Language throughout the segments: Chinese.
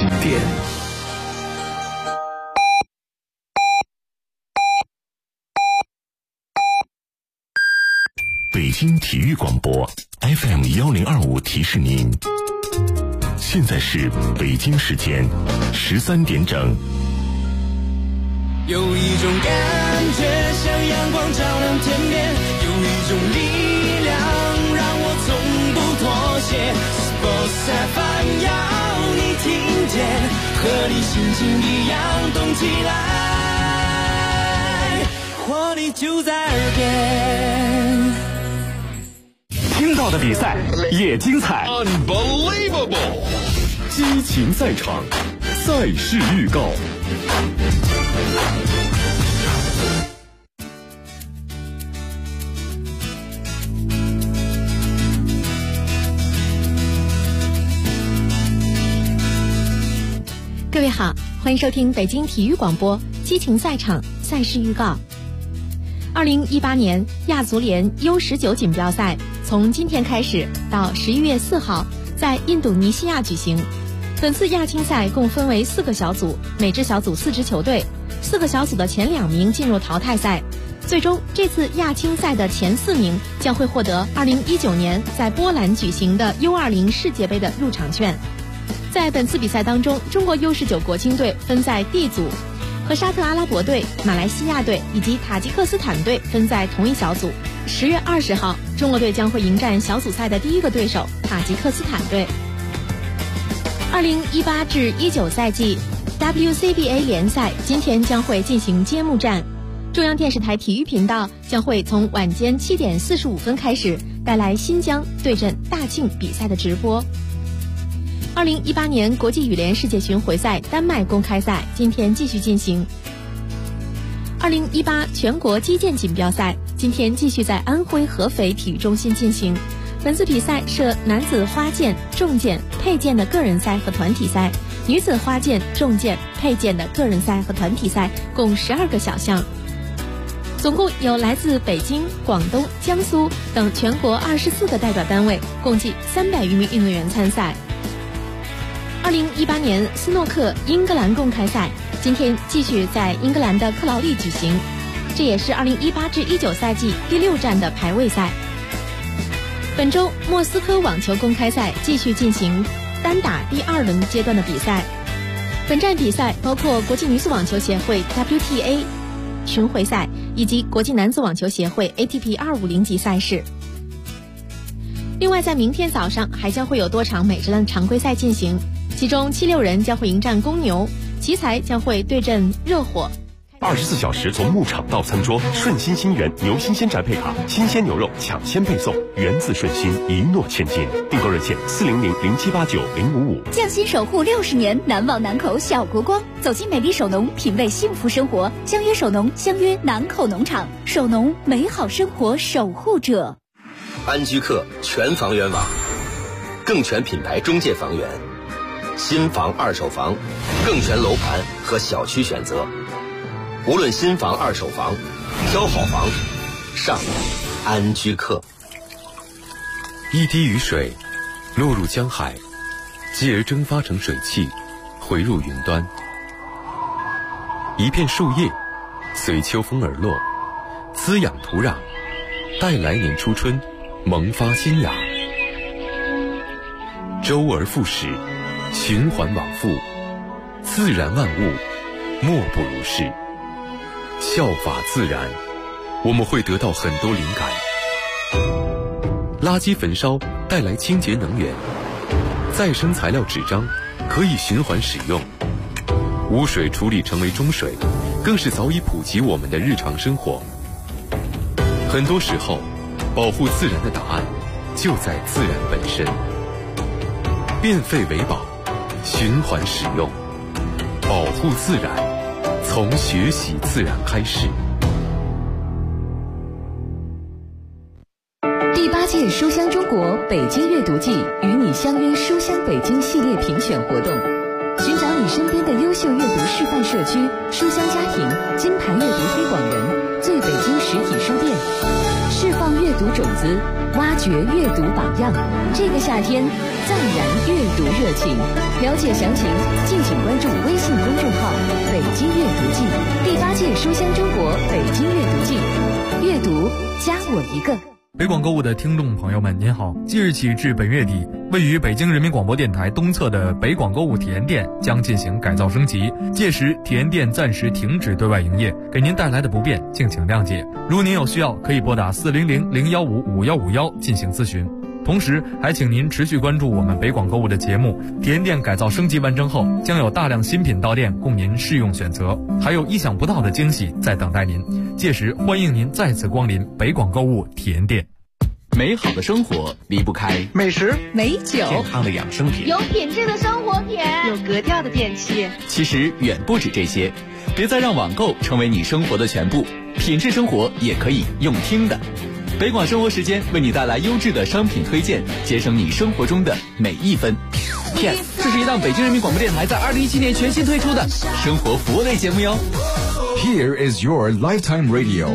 点。 北京体育广播 FM1025提示您，现在是北京时间13点整。 有一种感觉像阳光照亮天边，有一种力量让我从不妥协。Sports FM 要你听见，和你心情一样动起来，活力就在耳边。 听到的比赛也精彩 Unbelievable 激情赛场，赛事预告。 各位好，欢迎收听北京体育广播激情赛场赛事预告。2018年亚足联 U19 锦标赛从今天开始到11月4号在印度尼西亚举行。本次亚青赛共分为4个小组，每支小组4支球队，4个小组的前2名进入淘汰赛。最终这次亚青赛的前4名将会获得2019年在波兰举行的 U20 世界杯的入场券。在本次比赛当中，中国 U19 国青队分在 D 组，和沙特阿拉伯队、马来西亚队以及塔吉克斯坦队分在同一小组。10月20号，中国队将会迎战小组赛的第一个对手塔吉克斯坦队。2018至19赛季 WCBA 联赛今天将会进行揭幕战，中央电视台体育频道将会从晚间7点45分开始带来新疆对阵大庆比赛的直播。2018年国际羽联世界巡回赛丹麦公开赛今天继续进行。2018全国击剑锦标赛今天继续在安徽合肥体育中心进行。本次比赛设男子花剑、重剑、佩剑的个人赛和团体赛，女子花剑、重剑、佩剑的个人赛和团体赛共12个小项。总共有来自北京、广东、江苏等全国24个代表单位，共计300余名运动员参赛。2018年斯诺克英格兰公开赛今天继续在英格兰的克劳利举行，这也是2018至19赛季第6站的排位赛。本周莫斯科网球公开赛继续进行单打第2轮阶段的比赛，本站比赛包括国际女子网球协会 WTA 巡回赛以及国际男子网球协会 ATP 250级赛事。另外在明天早上还将会有多场美职的常规赛进行，其中76人将会迎战公牛，奇才将会对阵热火。 24小时从牧场到餐桌，顺心新源牛新鲜宅配卡，新鲜牛肉抢先配送，源自顺心，一诺千金。订购热线400-0789-055。 匠心守护60年，难忘南口小国光。走进美丽首农，品味幸福生活。相约首农，相约南口农场。首农，美好生活守护者。 安居客全房源网，更全品牌中介房源，新房、二手房，更全楼盘和小区选择。无论新房、二手房，挑好房，上安居客。 一滴雨水落入江海，继而蒸发成水汽，回入云端。一片树叶随秋风而落，滋养土壤，待来年初春萌发新芽。周而复始，循环往复，自然万物莫不如是。效法自然，我们会得到很多灵感。垃圾焚烧带来清洁能源，再生材料纸张可以循环使用，污水处理成为中水，更是早已普及我们的日常生活。很多时候，保护自然的答案就在自然本身。变废为宝，循环使用，保护自然，从学习自然开始。 第8届书香中国北京阅读季与你相约书香北京系列评选活动，寻找你身边的优秀阅读示范社区、书香家庭、金牌阅读推广人、最北京实体书店。 释放阅读种子，挖掘阅读榜样。这个夏天，暂燃阅读热情。了解详情，敬请关注微信公众号“北京阅读季”，第8届书香中国北京阅读季，阅读加我一个。 北广购物的听众朋友们，您好！即日起至本月底，位于北京人民广播电台东侧的北广购物体验店将进行改造升级，届时体验店暂时停止对外营业，给您带来的不便敬请谅解。如您有需要，可以拨打400-015-5151进行咨询。同时还请您持续关注我们北广购物的节目，体验店改造升级完成后，将有大量新品到店供您试用选择，还有意想不到的惊喜在等待您。届时欢迎您再次光临北广购物体验店。 美好的生活离不开美食、 美酒、 健康的养生品、 有品质的生活品、 有格调的电器。 其实远不止这些，别再让网购成为你生活的全部，品质生活也可以用听的。北广生活时间为你带来优质的商品推荐，节省你生活中的每一分。Yes， 这是一档北京人民广播电台在2017年全新推出的生活服务类节目哟。 Here is your lifetime radio。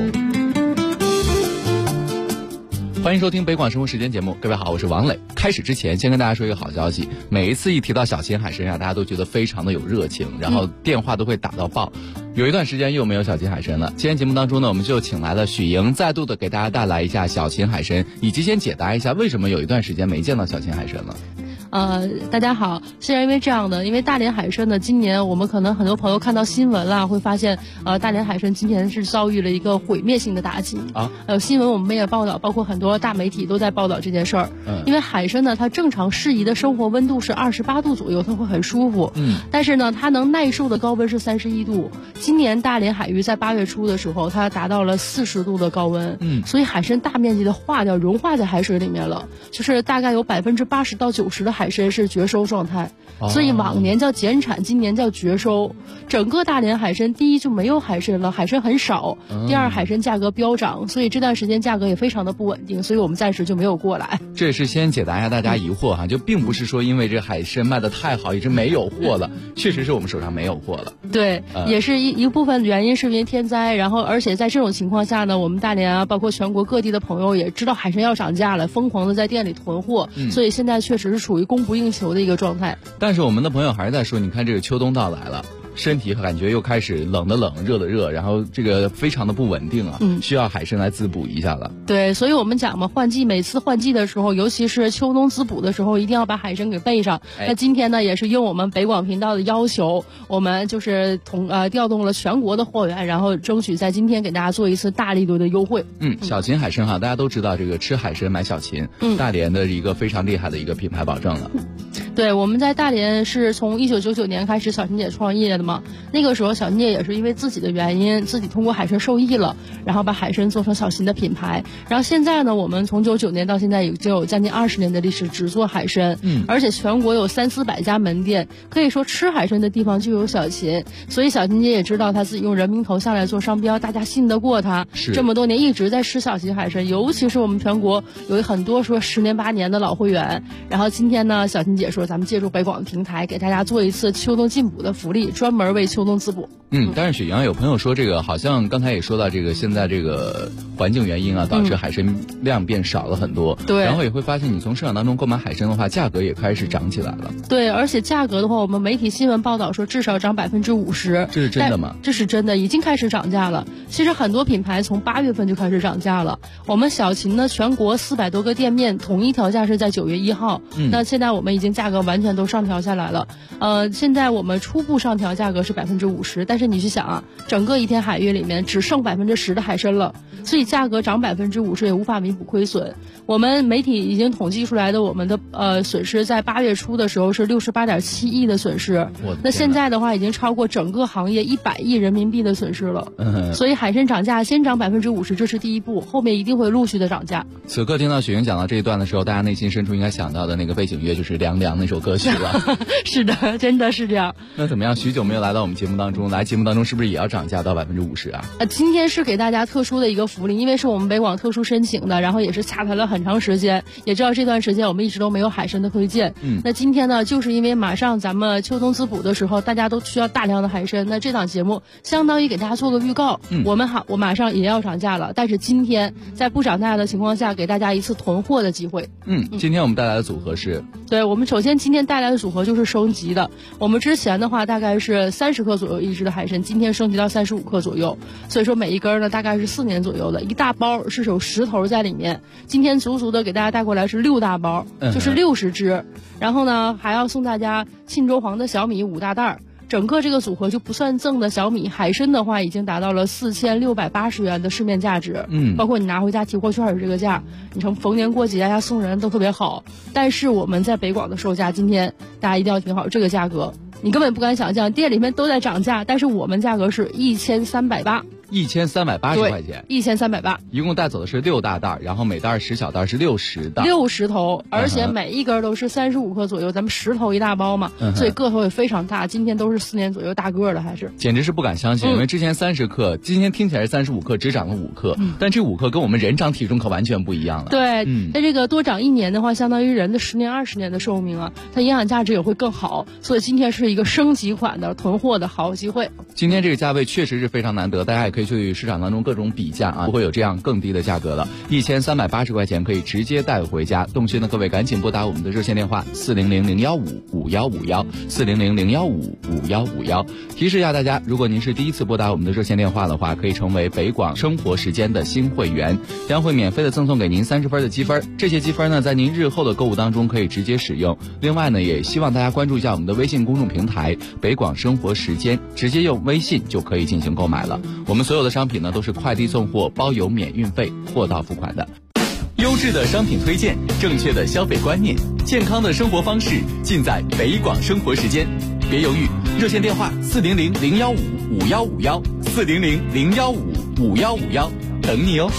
欢迎收听北广生活时间节目，各位好，我是王磊。开始之前先跟大家说一个好消息，每一次一提到小秦海参啊，大家都觉得非常的有热情，然后电话都会打到爆。有一段时间又没有小秦海参了，今天节目当中呢，我们就请来了许莹，再度的给大家带来一下小秦海参，以及先解答一下为什么有一段时间没见到小秦海参了。 大家好，是因为这样的，因为大连海参呢，今年我们可能很多朋友看到新闻啦，会发现大连海参今年是遭遇了一个毁灭性的打击啊。新闻我们也报道，包括很多大媒体都在报道这件事儿。因为海参呢，它正常适宜的生活温度是28度左右，它会很舒服。但是呢，它能耐受的高温是31度。今年大连海域在8月初的时候，它达到了40度的高温。所以海参大面积的化掉，融化在海水里面了，就是大概有80%到90%的海参是绝收状态，所以往年叫减产，今年叫绝收。整个大连海参，第一就没有海参了，海参很少；第二，海参价格飙涨，所以这段时间价格也非常的不稳定，所以我们暂时就没有过来。 这也是先解答一下大家疑惑哈，就并不是说因为这海参卖的太好，一直没有货了，确实是我们手上没有货了。 对，也是一部分原因是因为天灾，然后而且在这种情况下呢，我们大连啊，包括全国各地的朋友也知道海参要涨价了，疯狂的在店里囤货，所以现在确实是属于供不应求的一个状态。 但是我们的朋友还是在说，你看这个秋冬到来了，身体感觉又开始冷的冷，热的热，然后这个非常的不稳定啊，需要海参来滋补一下了。 对，所以我们讲嘛，每次换季的时候，尤其是秋冬滋补的时候，一定要把海参给备上。那今天呢，也是应我们北广频道的要求，我们就是调动了全国的货源，然后争取在今天给大家做一次大力度的优惠。 小秦海参哈，大家都知道这个吃海参买小秦，大连的一个非常厉害的一个品牌保证了。 对，我们在大连是从1999年开始小秦姐创业的嘛，那个时候小秦姐也是因为自己的原因，自己通过海参受益了，然后把海参做成小秦的品牌。然后现在呢，我们从99年到现在已经有将近20年的历史，只做海参，而且全国有300-400家门店，可以说吃海参的地方就有小秦。所以小秦姐也知道她自己用人名头下来做商标，大家信得过她，这么多年一直在吃小秦海参，尤其是我们全国有很多说10年8年的老会员。然后今天呢，小秦姐说咱们借助北广的平台给大家做一次秋冬进补的福利，专门为秋冬滋补。 但是雪阳有朋友说，这个好像刚才也说到，这个现在这个环境原因啊，导致海参量变少了很多。对，然后也会发现你从市场当中购买海参的话，价格也开始涨起来了。 对，而且价格的话，我们媒体新闻报道说至少涨50%。 这是真的吗？ 这是真的，已经开始涨价了。其实很多品牌从8月份就开始涨价了。我们小秦呢，全国400多个店面统一调价是在9月1号。那现在我们已经价格完全都上调下来了。现在我们初步上调价格是50%，但是你去想啊，整个一天海域里面只剩10%的海参了，所以价格涨50%也无法弥补亏损。我们媒体已经统计出来的，我们的损失在8月初的时候是68.7亿的损失，那现在的话已经超过整个行业100亿人民币的损失了。所以海参涨价先涨50%，这是第一步，后面一定会陆续的涨价。 此刻听到雪莹讲到这一段的时候，大家内心深处应该想到的那个背景乐就是凉凉那首歌曲了。 是的，真的是这样。 那怎么样？许久没有来到我们节目当中，来节目当中是不是也要涨价到50%啊？ 今天是给大家特殊的一个福利，因为是我们北广特殊申请的，然后也是洽谈了很长时间，也知道这段时间我们一直都没有海参的推荐。那今天呢，就是因为马上咱们秋冬滋补的时候，大家都需要大量的海参，那这档节目相当于给大家做个预告。我马上也要涨价了，但是今天在不涨价的情况下，给大家一次囤货的机会。 今天我们带来的组合是， 对，我们首先今天带来的组合就是升级的。我们之前的话大概是30克左右一只的海参，今天升级到35克左右，所以说每一根呢大概是4年左右的，一大包是有10头在里面。今天足足的给大家带过来是6大包，就是60只。然后呢，还要送大家沁州黄的小米5大袋。整个这个组合就不算赠的小米海参的话，已经达到了4680元的市面价值。包括你拿回家提货券的这个价，你从逢年过节呀送人都特别好。但是我们在北广的售价，今天大家一定要听好这个价格，你根本不敢想象，店里面都在涨价，但是我们价格是1380。 1380块钱 ，1380， 一共带走的是6大袋，然后每袋10小袋是60袋 ，60头，而且每一根都是35克左右，咱们10头一大包嘛，所以个头也非常大。今天都是4年左右大个的，还是简直是不敢相信，因为之前30克，今天听起来是35克，只长了5克，但这5克跟我们人长体重可完全不一样了。 对，那这个多长1年的话，相当于人的10年20年的寿命啊，它营养价值也会更好，所以今天是一个升级款的囤货的好机会。 今天这个价位确实是非常难得，大家也可以去市场当中各种比价啊，不会有这样更低的价格了。1380块钱可以直接带回家。动心的各位赶紧拨打我们的热线电话400-015-5151，400-015-5151。提示一下大家，如果您是第一次拨打我们的热线电话的话，可以成为北广生活时间的新会员，将会免费的赠送给您30分的积分。这些积分呢，在您日后的购物当中可以直接使用。另外呢，也希望大家关注一下我们的微信公众平台北广生活时间，直接用微信就可以进行购买了。我们所有的商品呢都是快递送货，包邮免运费，货到付款的。 优质的商品推荐，正确的消费观念，健康的生活方式，尽在北广生活时间。别犹豫，热线电话400-015-5151，400-015-5151，等你哦。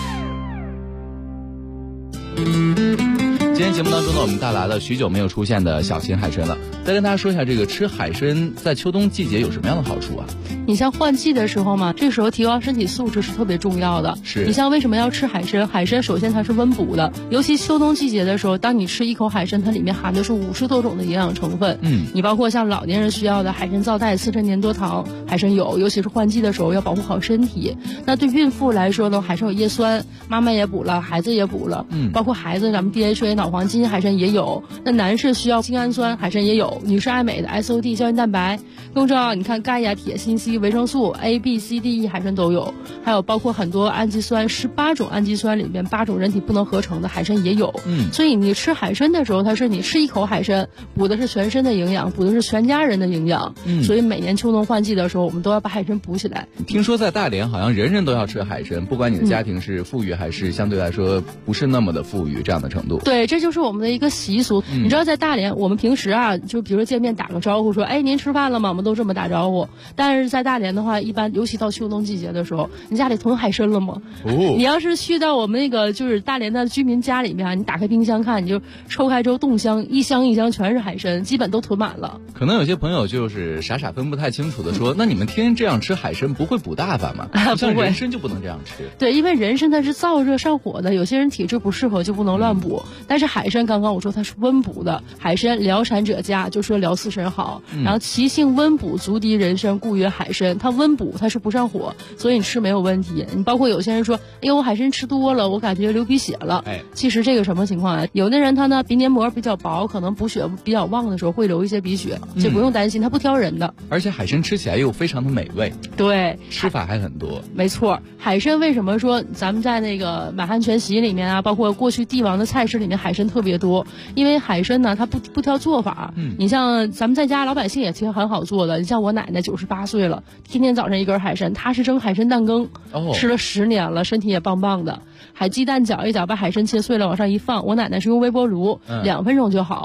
今天节目当中呢，我们带来了许久没有出现的小型海参了。再跟大家说一下，这个吃海参在秋冬季节有什么样的好处啊？ 你像换季的时候嘛，这时候提高身体素质是特别重要的。 是你像为什么要吃海参？海参首先它是温补的，尤其秋冬季节的时候，当你吃一口海参，它里面含的是50多种的营养成分。你包括像老年人需要的海参皂苷、刺身粘多糖，海参有，尤其是换季的时候要保护好身体。那对孕妇来说呢，海参有叶酸，妈妈也补了，孩子也补了。包括孩子咱们 DHA 脑黄金海参也有。那男士需要精氨酸，海参也有。女士爱美的 SOD 胶原蛋白，更重要，你看钙呀、铁、锌、硒、维生素 A、B、C、D、E 海参都有，还有包括很多氨基酸，18种氨基酸里面8种人体不能合成的海参也有。所以你吃海参的时候，它是你吃一口海参，补的是全身的营养，补的是全家人的营养。所以每年秋冬换季的时候，我们都要把海参补起来。 听说在大连好像人人都要吃海参，不管你的家庭是富裕还是相对来说不是那么的富裕这样的程度。 对，这就是我们的一个习俗。你知道在大连，我们平时啊，就比如说见面打个招呼说，哎，您吃饭了吗？我们都这么打招呼。但是在大连的话，一般尤其到秋冬季节的时候，你家里囤海参了吗？你要是去到我们那个就是大连的居民家里面，你打开冰箱看，你就抽开之后冻箱，一箱一箱全是海参，基本都囤满了。 可能有些朋友就是傻傻分不太清楚的说，那你们天天这样吃海参不会补大发吗？像人参就不能这样吃。 对，因为人参它是燥热上火的，有些人体质不适合就不能乱补。但是海参刚刚我说它是温补的，海参疗产者佳，就说疗四神好。然后其性温补，足敌人参，故曰海参。它温补，它是不上火，所以你吃没有问题。你包括有些人说，哎呦，我海参吃多了，我感觉流鼻血了。其实这个什么情况啊？有的人他呢鼻黏膜比较薄，可能补血比较旺的时候会流一些鼻血，这不用担心，它不挑人的。 而且海参吃起来又非常的美味。 对， 吃法还很多。 没错，海参为什么说咱们在那个满汉全席里面啊，包括过去帝王的菜式里面海参特别多？因为海参呢，它不挑做法。你像咱们在家老百姓也其实很好做的。你像我奶奶98岁了，天天早上一根海参，她是蒸海参蛋羹，吃了10年了，身体也棒棒的。海鸡蛋搅一搅，把海参切碎了往上一放，我奶奶是用微波炉，2分钟就好。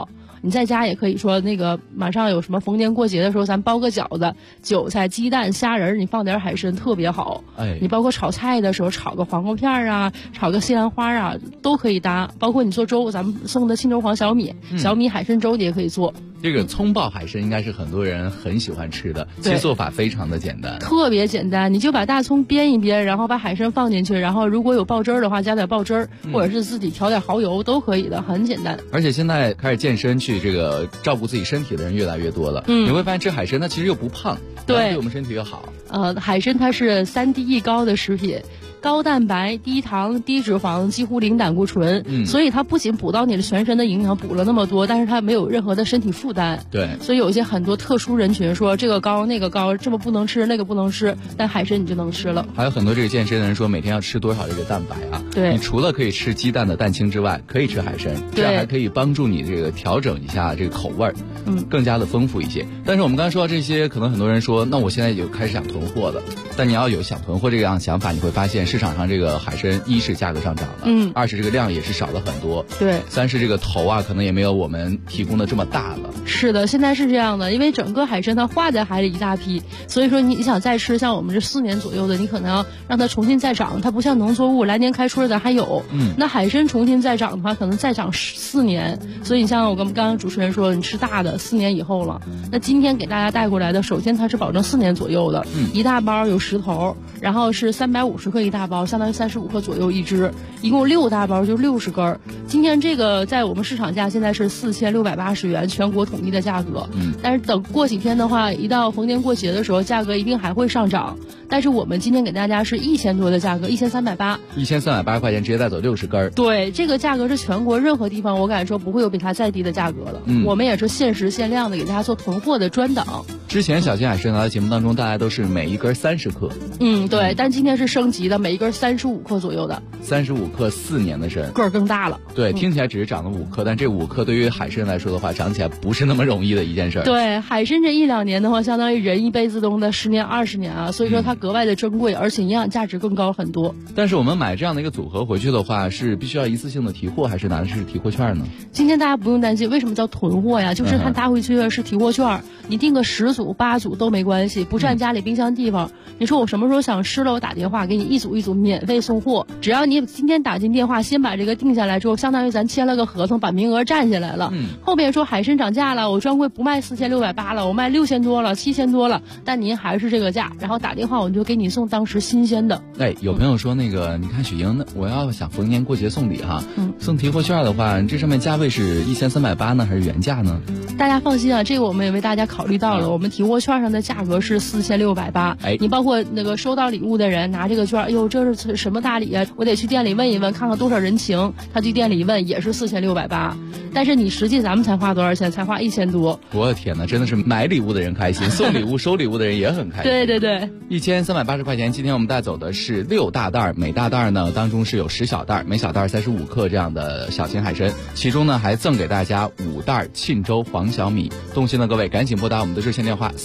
你在家也可以说那个马上有什么逢年过节的时候，咱包个饺子，韭菜、鸡蛋、虾仁，你放点海参特别好。你包括炒菜的时候炒个黄瓜片啊，炒个西兰花啊，都可以搭。包括你做粥，咱们送的庆州黄小米、小米海参粥你也可以做。 这个葱爆海参应该是很多人很喜欢吃的，其实做法非常的简单， 特别简单。你就把大葱煸一煸，然后把海参放进去，然后如果有爆汁儿的话，加点爆汁儿，或者是自己调点蚝油都可以的，很简单。 而且现在开始健身去这个照顾自己身体的人越来越多了，你会发现吃海参它其实又不胖，对我们身体又好。 海参它是3低一高的食品。高蛋白、低糖、低脂肪，几乎零胆固醇，所以它不仅补到你的全身的营养，补了那么多，但是它没有任何的身体负担。 对， 所以有一些很多特殊人群说这个高那个高，这么不能吃那个不能吃，但海参你就能吃了。 还有很多这个健身的人说每天要吃多少这个蛋白啊？ 对， 你除了可以吃鸡蛋的蛋清之外，可以吃海参，这样还可以帮助你这个调整一下这个口味儿，更加的丰富一些。但是我们刚才说到这些，可能很多人说，那我现在就开始想囤货了。但你要有想囤货这样想法，你会发现市场上这个海参一是价格上涨了，二是这个量也是少了很多， 对， 三是这个头啊可能也没有我们提供的这么大了。 是的，现在是这样的，因为整个海参它化在海里一大批，所以说你想再吃，像我们这4年左右的，你可能要让它重新再长，它不像农作物来年开春咱还有，那海参重新再长的话，可能再长4年。所以你像我跟刚刚主持人说，你吃大的4年以后了。那今天给大家带过来的，首先它是保证4年左右的，一大包有10头，然后是350克一大包，相当于35克左右一只，一共6大包就60根。今天这个在我们市场价现在是4680元，全国统一的价格。但是等过几天的话，一到逢年过节的时候，价格一定还会上涨。但是我们今天给大家是1000多的价格，1380，1380 块钱直接带走60根。 对，这个价格是全国任何地方我敢说不会有比它再低的价格了。我们也是限时限量的给大家做囤货的专档。 之前小金海参来到节目当中，大家都是每一根30克。 对，但今天是升级的，每一根35克左右的。 35克4年的参， 个儿更大了。 对，听起来只是长了5克，但这5克对于海参来说的话，长起来不是那么容易的一件事。 对，海参这1-2年的话，相当于人一辈子中的10年20年啊，所以说它格外的珍贵，而且营养价值更高很多。 但是我们买这样的一个组合回去的话，是必须要一次性的提货，还是拿的是提货券呢？ 今天大家不用担心，为什么叫囤货呀？就是它拿回去的是提货券，你订个10组8组都没关系，不占家里冰箱地方。你说我什么时候想吃了，我打电话给你一组一组免费送货，只要你今天打进电话，先把这个定下来之后，相当于咱签了个合同，把名额占下来了。后面说海参涨价了，我专柜不卖4680了，我卖6000多了，7000多了，但您还是这个价，然后打电话我就给你送当时新鲜的。 有朋友说那个，你看雪莹，我要想逢年过节送礼哈，送提货券的话，这上面价位是1380呢，还是原价呢？ 大家放心啊，这个我们也为大家考虑到了，我们提货券上的价格是4680。你包括那个收到礼物的人拿这个券，哎呦，这是什么大礼啊？我得去店里问一问，看看多少人情。他去店里一问也是4680，但是你实际咱们才花多少钱？才花1000多。 我的天哪，真的是买礼物的人开心，送礼物收礼物的人也很开心。 对对对 ，1380块钱。今天我们带走的是6大袋，每大袋呢当中是有10小袋，每小袋35克这样的小型海参，其中呢还赠给大家5袋沁州黄小米。动心的各位赶紧拨打我们的热线电话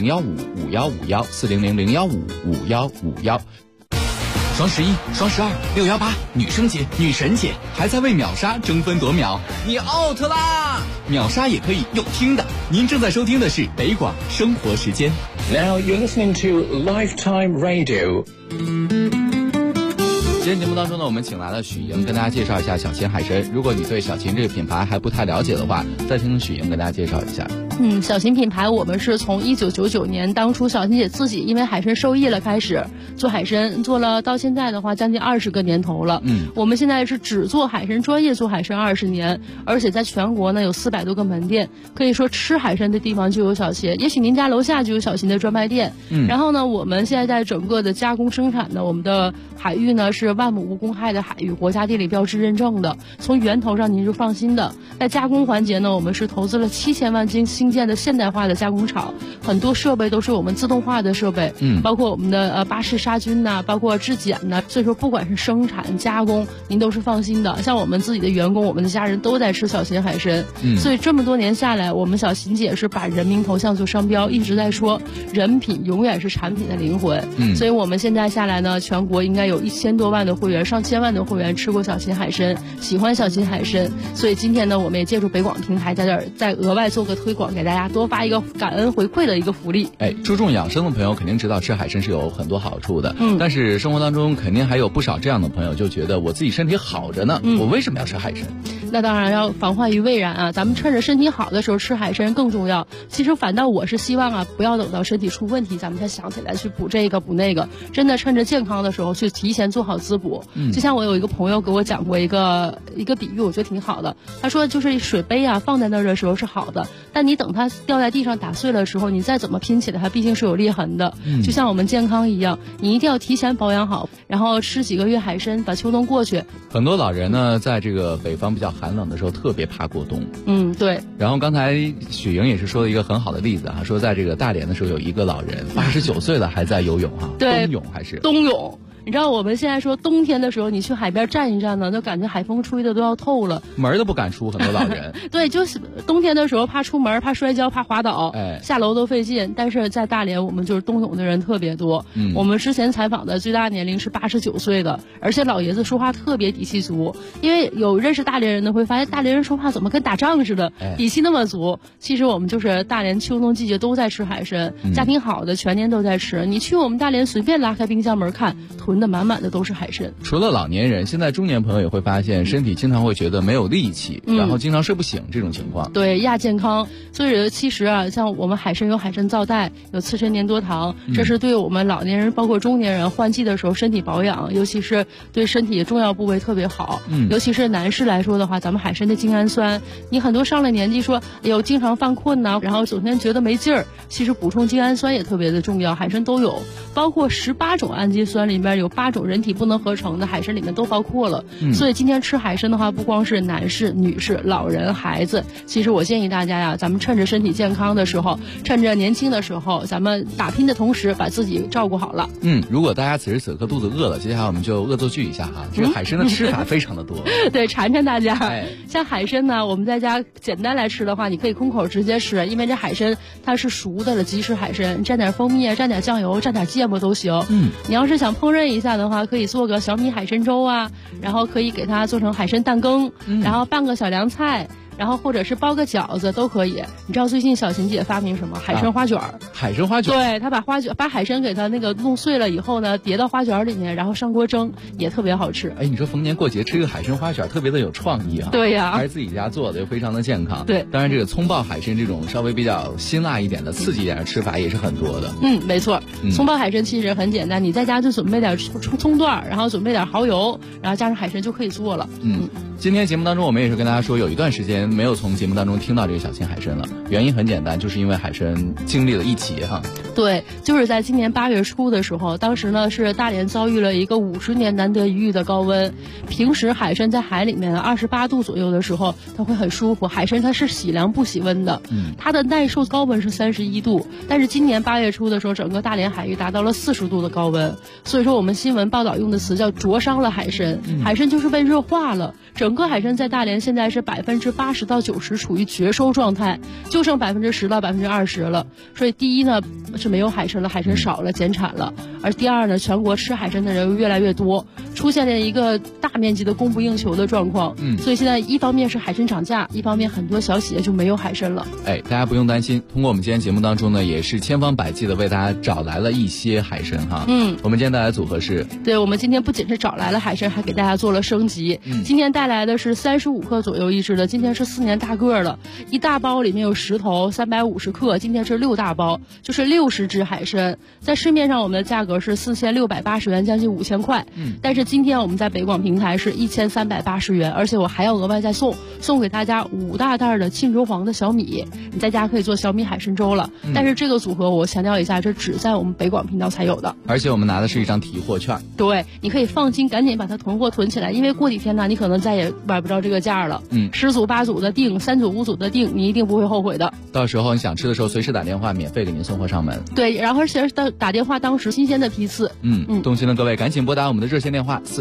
400-015-5151，400-015-5151。双11、双12、618，女生节、女神节，还在为秒杀争分夺秒，你 out 啦！秒杀也可以用听的。您正在收听的是北广生活时间。 Now you're listening to Lifetime Radio。 今天节目当中呢，我们请来了许莹，跟大家介绍一下小秦海参。如果你对小秦这个品牌还不太了解的话，再听许莹跟大家介绍一下。 小秦品牌我们是从1999年当初小秦姐自己因为海参受益了开始做海参，做了到现在的话将近20个年头了。我们现在是只做海参，专业做海参20年，而且在全国呢有400多个门店，可以说吃海参的地方就有小秦，也许您家楼下就有小秦的专卖店。然后呢，我们现在在整个的加工生产的我们的海域呢是万亩无公害的海域，国家地理标志认证的，从源头上您是放心的。在加工环节呢，我们是投资了7000万斤新新建的现代化的加工厂，很多设备都是我们自动化的设备，包括我们的巴氏杀菌呐，包括质检呐，所以说不管是生产加工，您都是放心的。像我们自己的员工，我们的家人都在吃小秦海参，所以这么多年下来，我们小秦姐是把人民头像做商标，一直在说人品永远是产品的灵魂。所以我们现在下来呢，全国应该有1000多万的会员，上千万的会员吃过小秦海参，喜欢小秦海参。所以今天呢，我们也借助北广平台在这儿再额外做个推广，给大家多发一个感恩回馈的一个福利。 注重养生的朋友肯定知道吃海参是有很多好处的，但是生活当中肯定还有不少这样的朋友就觉得我自己身体好着呢，我为什么要吃海参？ 那当然要防患于未然啊！咱们趁着身体好的时候吃海参更重要。其实反倒我是希望啊，不要等到身体出问题，咱们才想起来去补这个补那个。真的趁着健康的时候去提前做好滋补。就像我有一个朋友给我讲过一个比喻，我觉得挺好的。他说就是水杯啊放在那儿的时候是好的，但你等它掉在地上打碎了的时候，你再怎么拼起来，它毕竟是有裂痕的。就像我们健康一样，你一定要提前保养好，然后吃几个月海参，把秋冬过去。 很多老人呢，在这个北方比较寒冷的时候，特别怕过冬。 对。 然后刚才雪莹也是说了一个很好的例子哈，说在这个大连的时候，有一个老人89岁了还在游泳哈， 对， 冬泳还是冬泳。你知道我们现在说冬天的时候，你去海边站一站呢，就感觉海风吹的都要透了， 门都不敢出，很多老人。 对，就是冬天的时候怕出门，怕摔跤，怕滑倒，下楼都费劲。但是在大连，我们就是冬泳的人特别多。我们之前采访的最大年龄是89岁的，而且老爷子说话特别底气足。因为有认识大连人的会发现，大连人说话怎么跟打仗似的，底气那么足。其实我们就是大连秋冬季节都在吃海参，家庭好的全年都在吃。你去我们大连随便拉开冰箱门看，囤的满满的都是海参。 除了老年人，现在中年朋友也会发现身体经常会觉得没有力气，然后经常睡不醒这种情况。 对，亚健康。所以其实啊，像我们海参有海参皂苷，有刺参粘多糖，这是对我们老年人包括中年人换季的时候身体保养，尤其是对身体重要部位特别好。尤其是男士来说的话，咱们海参的精氨酸，你很多上了年纪说有经常犯困呐，然后总天觉得没劲儿，其实补充精氨酸也特别的重要，海参都有，包括18种氨基酸里面有8种人体不能合成的，海参里面都包括了。所以今天吃海参的话，不光是男士、女士、老人、孩子，其实我建议大家呀，咱们趁着身体健康的时候，趁着年轻的时候，咱们打拼的同时把自己照顾好了。 如果大家此时此刻肚子饿了，接下来我们就恶作剧一下哈，这个海参的吃法非常的多。 对，馋馋大家。像海参呢，我们在家简单来吃的话，你可以空口直接吃，因为这海参它是熟的了，即食海参，蘸点蜂蜜啊，蘸点酱油，蘸点芥末都行。你要是想烹饪一下的话，可以做个小米海参粥啊，然后可以给它做成海参蛋羹，然后拌个小凉菜，然后或者是包个饺子都可以。你知道最近小琴姐发明什么？海参花卷儿。 海参花卷？ 对，她把海参给它那个弄碎了以后呢，叠到花卷里面，然后上锅蒸，也特别好吃。 你说逢年过节吃一个海参花卷，特别的有创意啊。 对呀， 还是自己家做的，又非常的健康。 对， 当然这个葱爆海参这种稍微比较辛辣一点的、刺激一点的吃法也是很多的。 没错。葱爆海参其实很简单，你在家就准备点葱段，然后准备点蚝油，然后加上海参就可以做了。 今天节目当中我们也是跟大家说，有一段时间没有从节目当中听到这个小秦海参了，原因很简单，就是因为海参经历了一劫哈。 对，就是在今年8月初的时候，当时呢是大连遭遇了一个50年难得一遇的高温。平时海参在海里面28度左右的时候，它会很舒服。海参它是喜凉不喜温的，它的耐受高温是31度，但是今年8月初的时候，整个大连海域达到了40度的高温，所以说我们新闻报道用的词叫灼伤了海参，海参就是被热化了。整个海参在大连现在是80%到90%处于绝收状态，就剩10%到20%了。所以第一呢是没有海参了，海参少了，减产了；而第二呢，全国吃海参的人越来越多，出现了一个大面积的供不应求的状况。所以现在一方面是海参涨价，一方面很多小企业就没有海参了。 大家不用担心，通过我们今天节目当中呢，也是千方百计的为大家找来了一些海参哈。我们今天带来的组合是， 对，我们今天不仅是找来了海参，还给大家做了升级。今天带来的是35克左右一只的，今天是4年大个了，一大包里面有10头，350克，今天是6大包，就是60只海参。在市面上我们的价格是4680元，将近5000块。但是今天我们在北广平台是1380元，而且我还要额外再送给大家5大袋的沁州黄的小米，你在家可以做小米海参粥了。但是这个组合我强调一下，这只在我们北广频道才有的， 而且我们拿的是一张提货券。 对，你可以放心，赶紧把它囤货囤起来，因为过几天呢，你可能再也也买不着这个价了。10组8组的订，3组5组的订，你一定不会后悔的。 到时候你想吃的时候，随时打电话，免费给您送货上门。 对，然后而且打电话当时新鲜的批次。 动心的各位赶紧拨打我们的热线电话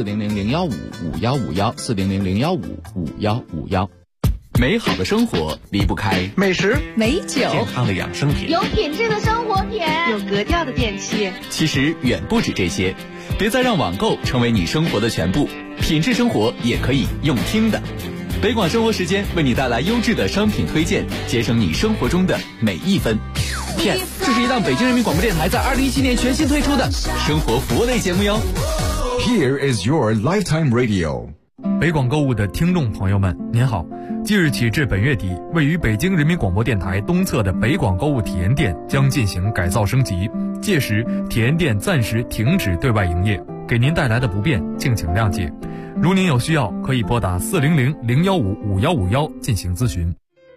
400-015-5151，400-015-5151。美好的生活离不开美食、 美酒、 健康的养生品、 有品质的生活品、 有格调的电器。 其实远不止这些，别再让网购成为你生活的全部，品质生活也可以用听的。北广生活时间为你带来优质的商品推荐，节省你生活中的每一分。Yes， 这是一档北京人民广播电台在2017年全新推出的生活服务类节目哟。 Here is your lifetime radio。 北广购物的听众朋友们，您好！即日起至本月底，位于北京人民广播电台东侧的北广购物体验店将进行改造升级，届时体验店暂时停止对外营业，给您带来的不便，敬请谅解。如您有需要，可以拨打400-015-5151进行咨询。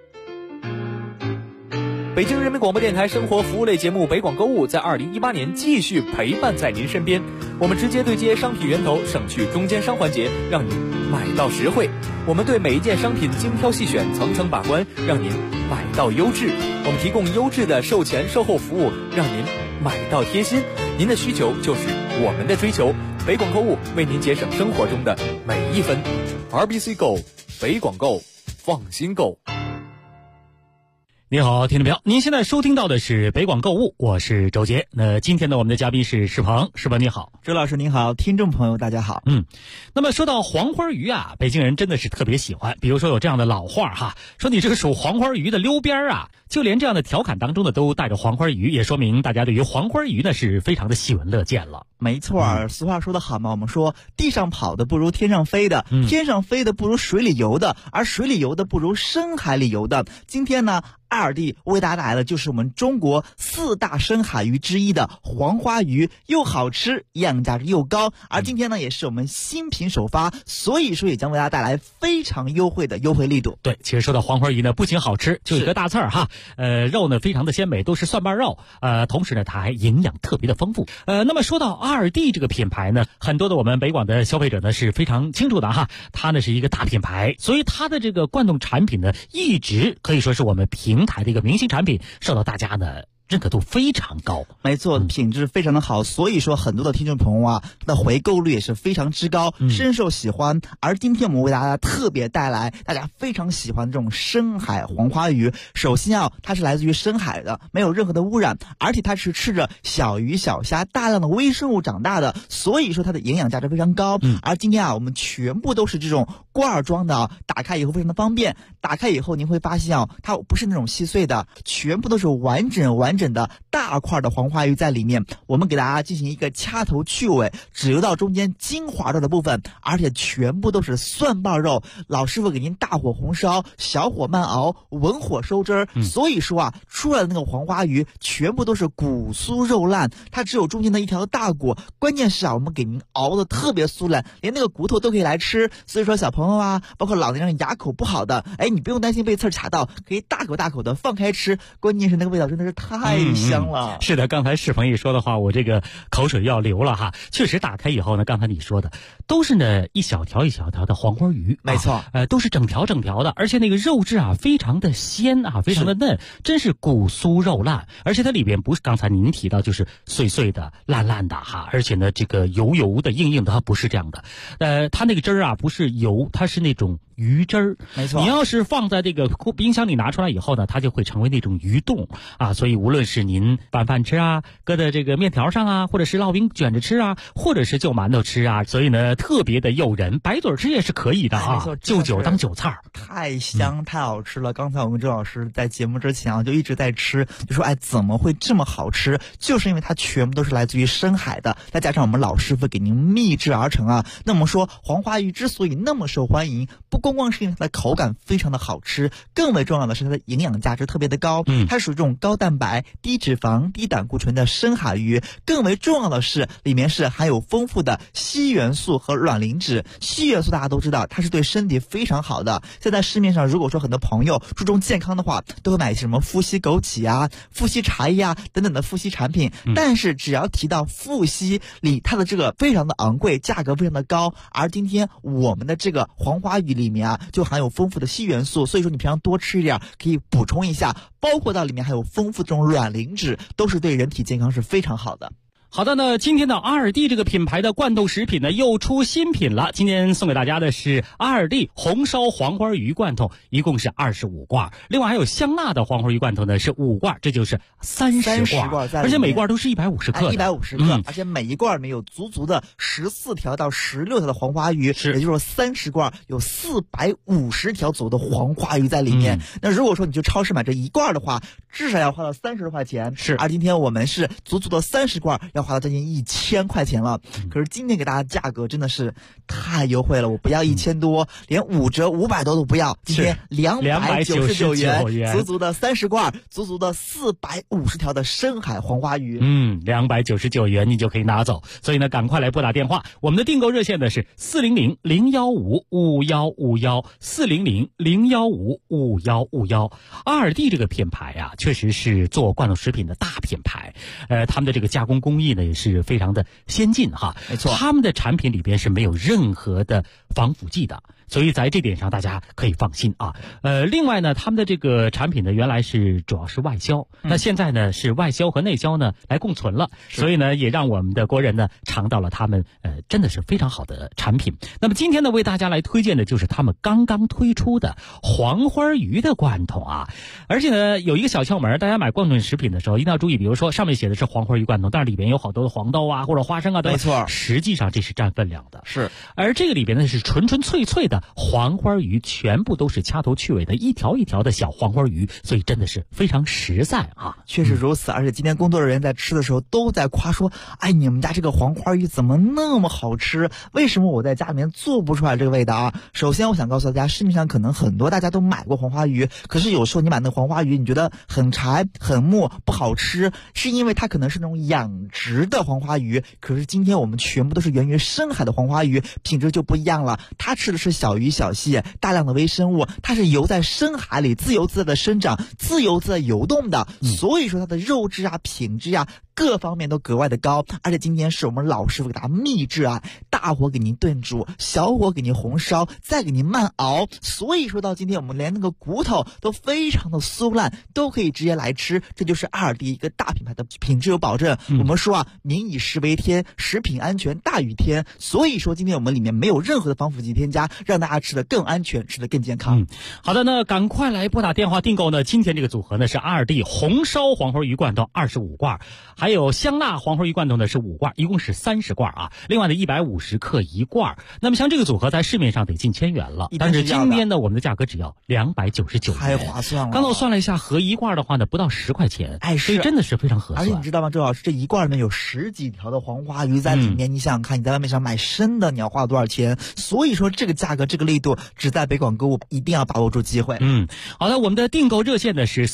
北京人民广播电台生活服务类节目北广购物在2018年继续陪伴在您身边，我们直接对接商品源头，省去中间商环节，让您买到实惠。我们对每一件商品精挑细选，层层把关，让您买到优质。我们提供优质的售前售后服务，让您买到贴心。您的需求就是我们的追求，北广购物为您节省生活中的每一分。RBC Go， 北广购，放心购。 你好，听众朋友，您现在收听到的是北广购物，我是周杰。那今天呢，我们的嘉宾是石鹏，石鹏你好。 周老师您好，听众朋友大家好。 那么说到黄花鱼啊，北京人真的是特别喜欢。比如说有这样的老话哈，说你这个属黄花鱼的溜边啊，就连这样的调侃当中呢都带着黄花鱼，也说明大家对于黄花鱼呢是非常的喜闻乐见了。 没错，俗话说得好嘛，我们说地上跑的不如天上飞的，天上飞的不如水里游的，而水里游的不如深海里游的。今天呢，爱尔地为大家带来的就是我们中国4大深海鱼之一的黄花鱼，又好吃，营养价值又高。而今天呢，也是我们新品首发，所以说也将为大家带来非常优惠的优惠力度。 对，其实说到黄花鱼呢，不仅好吃，就一个大字儿哈，肉呢非常的鲜美，都是蒜瓣肉，同时呢它还营养特别的丰富。那么说到爱尔地这个品牌呢，很多的我们北广的消费者呢是非常清楚的哈，它呢是一个大品牌，所以它的这个罐头产品呢，一直可以说是我们平台的一个明星产品，受到大家呢认可度非常高。 没错，品质非常的好，所以说很多的听众朋友啊，它的回购率也是非常之高，深受喜欢。而今天我们为大家特别带来大家非常喜欢的这种深海黄花鱼。首先啊，它是来自于深海的，没有任何的污染，而且它是吃着小鱼小虾大量的微生物长大的，所以说它的营养价值非常高。而今天啊，我们全部都是这种罐装的，打开以后非常的方便，打开以后您会发现啊，它不是那种细碎的，全部都是完整的大块的黄花鱼在里面。我们给大家进行一个掐头去尾，只留到中间精华肉的部分，而且全部都是蒜瓣肉。老师傅给您大火红烧，小火慢熬，文火收汁儿。所以说啊，出来的那个黄花鱼全部都是骨酥肉烂，它只有中间的一条大骨。关键是啊，我们给您熬的特别酥烂，连那个骨头都可以来吃。所以说小朋友啊，包括老年人牙口不好的，你不用担心被刺卡到，可以大口大口的放开吃。关键是那个味道真的是太香了。 是的，刚才世鹏一说的话，我这个口水要流了哈。确实打开以后呢，刚才你说的都是呢一小条一小条的黄花鱼， 没错， 都是整条的，而且那个肉质啊非常的鲜啊，非常的嫩，真是骨酥肉烂。而且它里边不是刚才您提到就是碎碎的烂烂的哈，而且呢这个油油的硬硬的，它不是这样的。它那个汁儿啊不是油，它是那种鱼汁儿。 没错， 你要是放在这个冰箱里拿出来以后呢，它就会成为那种鱼冻啊。所以无论是您拌饭吃啊，搁在这个面条上啊，或者是烙饼卷着吃啊，或者是就馒头吃啊，所以呢特别的诱人，白嘴吃也是可以的啊。就酒当酒菜， 太香太好吃了。刚才我跟周老师在节目之前啊，就一直在吃，就说怎么会这么好吃？就是因为它全部都是来自于深海的，再加上我们老师傅给您秘制而成啊。那么说黄花鱼之所以那么受欢迎，不光光是因为它的口感非常的好吃，更为重要的是它的营养价值特别的高。它属于这种高蛋白、低脂肪、低胆固醇的深海鱼，更为重要的是里面是含有丰富的硒元素和卵磷脂。硒元素大家都知道，它是对身体非常好的。现在市面上如果说很多朋友注重健康的话，都会买一些什么富硒枸杞啊、富硒茶叶啊等等的富硒产品。但是只要提到富硒里，它的这个非常的昂贵，价格非常的高。而今天我们的这个黄花鱼里面啊，就含有丰富的硒元素，所以说你平常多吃一点可以补充一下，包括到里面还有丰富这种卵磷脂，都是对人体健康是非常好的。 好的呢，今天的阿尔蒂这个品牌的罐头食品呢又出新品了。今天送给大家的是阿尔蒂红烧黄花鱼罐头，一共是25罐。另外还有香辣的黄花鱼罐头呢是5罐，这就是30罐，而且每罐都是150克的 ，150克，而且每一罐里面有足足的14条到16条的黄花鱼，也就是说30罐有450条左右的黄花鱼在里面。那如果说你去超市买这一罐的话，至少要花到30多块钱，而今天我们是足足的30罐，要花到将近1000块钱了。可是今天给大家价格真的是太优惠了，我不要1000多，连5折500多都不要，今天299元，足足的30罐，足足的450条的深海黄花鱼。 299元你就可以拿走。所以呢，赶快来拨打电话，我们的订购热线呢是400-015-5151，400-015-5151。阿尔蒂这个品牌啊，确实是做罐头食品的大品牌，他们的这个加工工艺呢也是非常的先进哈， 没错， 他们的产品里边是没有任何的防腐剂的，所以在这点上大家可以放心啊。另外呢，他们的这个产品呢原来是主要是外销，那现在呢是外销和内销呢来共存了，所以呢也让我们的国人呢尝到了他们真的是非常好的产品。那么今天呢为大家来推荐的就是他们刚刚推出的黄花鱼的罐头啊，而且呢有一个小窍门，大家买罐头食品的时候一定要注意，比如说上面写的是黄花鱼罐头，但是里边有好多的黄豆啊或者花生啊， 没错， 实际上这是占分量的， 是。 而这个里边呢是纯纯粹粹的黄花鱼，全部都是掐头去尾的一条一条的小黄花鱼，所以真的是非常实在啊。 确实如此，而且今天工作人员在吃的时候都在夸说，哎，你们家这个黄花鱼怎么那么好吃？为什么我在家里面做不出来这个味道啊？首先我想告诉大家，市面上可能很多大家都买过黄花鱼，可是有时候你买那黄花鱼你觉得很柴很木不好吃，是因为它可能是那种养殖的黄花鱼，可是今天我们全部都是源于深海的黄花鱼，品质就不一样了。它吃的是小鱼小蟹，大量的微生物，它是游在深海里自由自在的生长，自由自在游动的，所以说它的肉质啊品质啊各方面都格外的高。而且今天是我们老师傅给大家秘制啊，大火给您炖煮，小火给您红烧，再给您慢熬，所以说到今天我们连那个骨头都非常的酥烂，都可以直接来吃。这就是阿尔蒂一个大品牌的品质有保证。我们说啊，民以食为天，食品安全大于天，所以说今天我们里面没有任何的防腐剂添加，让大家吃得更安全，吃得更健康。 好的，那赶快来拨打电话订购呢。今天这个组合呢是阿尔蒂红烧黄花鱼罐头25罐，还有香辣黄花鱼罐头呢是5罐，一共是30罐啊。另外的150克一罐。那么像这个组合在市面上得近1000元了，但是今天呢我们的价格只要299元， 太划算了。 刚才我算了一下，合一罐的话呢不到10块钱，所以真的是非常合算。 而且你知道吗，周老师，这一罐里面有10几条的黄花鱼在里面，你想想看，你在外面想买生的你要花多少钱？所以说这个价格这个力度只在北广购物，一定要把握住机会。 好的，我们的订购热线呢是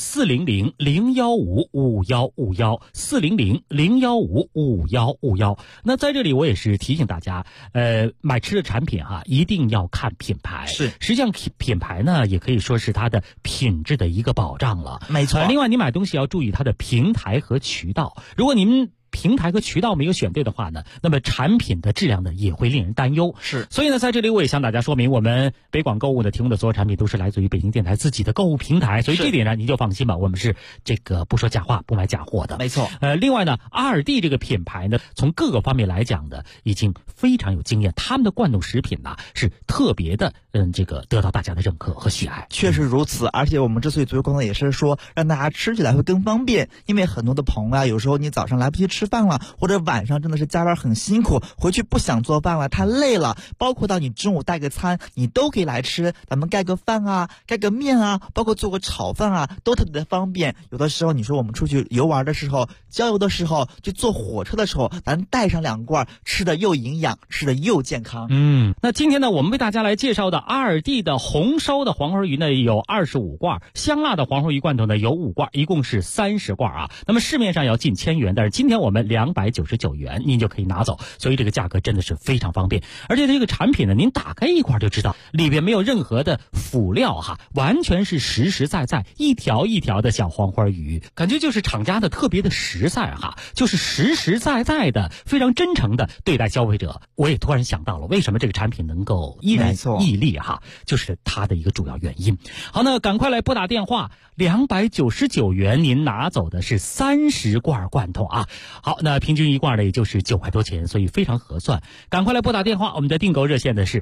400-015-5151，400-015-5151。那在这里我也是提醒大家，买吃的产品哈，一定要看品牌。 是， 实际上品牌呢也可以说是它的品质的一个保障了。 没错。 另外你买东西要注意它的平台和渠道，如果您平台和渠道没有选对的话呢，那么产品的质量呢也会令人担忧。 是， 所以呢，在这里我也向大家说明，我们北广购物的提供的所有产品都是来自于北京电台自己的购物平台，所以这点呢您就放心吧，我们是这个不说假话，不买假货的。 没错。 另外呢，阿尔蒂这个品牌呢，从各个方面来讲的已经非常有经验，他们的罐头食品呢是特别的这个得到大家的认可和喜爱。 确实如此，而且我们之所以做罐头也是说让大家吃起来会更方便，因为很多的朋友啊，有时候你早上来不及吃吃饭了，或者晚上真的是加班很辛苦，回去不想做饭了，太累了，包括到你中午带个餐，你都可以来吃，咱们盖个饭啊，盖个面啊，包括做个炒饭啊，都特别的方便。有的时候你说我们出去游玩的时候，郊游的时候，就坐火车的时候，咱带上2罐，吃的又营养，吃的又健康。 那今天呢，我们为大家来介绍的阿尔蒂的红烧的黄花鱼呢有25罐，香辣的黄花鱼罐头呢有5罐，一共是30罐啊。那么市面上要近1000元，但是今天我们299元您就可以拿走，所以这个价格真的是非常方便。而且这个产品呢，您打开一块就知道，里边没有任何的辅料哈，完全是实实在在一条一条的小黄花鱼，感觉就是厂家的特别的实在哈，就是实实在在的非常真诚的对待消费者。我也突然想到了为什么这个产品能够依然屹立哈，就是它的一个主要原因。好，那赶快来拨打电话，299元您拿走的是30罐罐头啊。好，那平均一罐呢也就是9块多钱，所以非常合算。赶快来拨打电话，我们的订购热线的是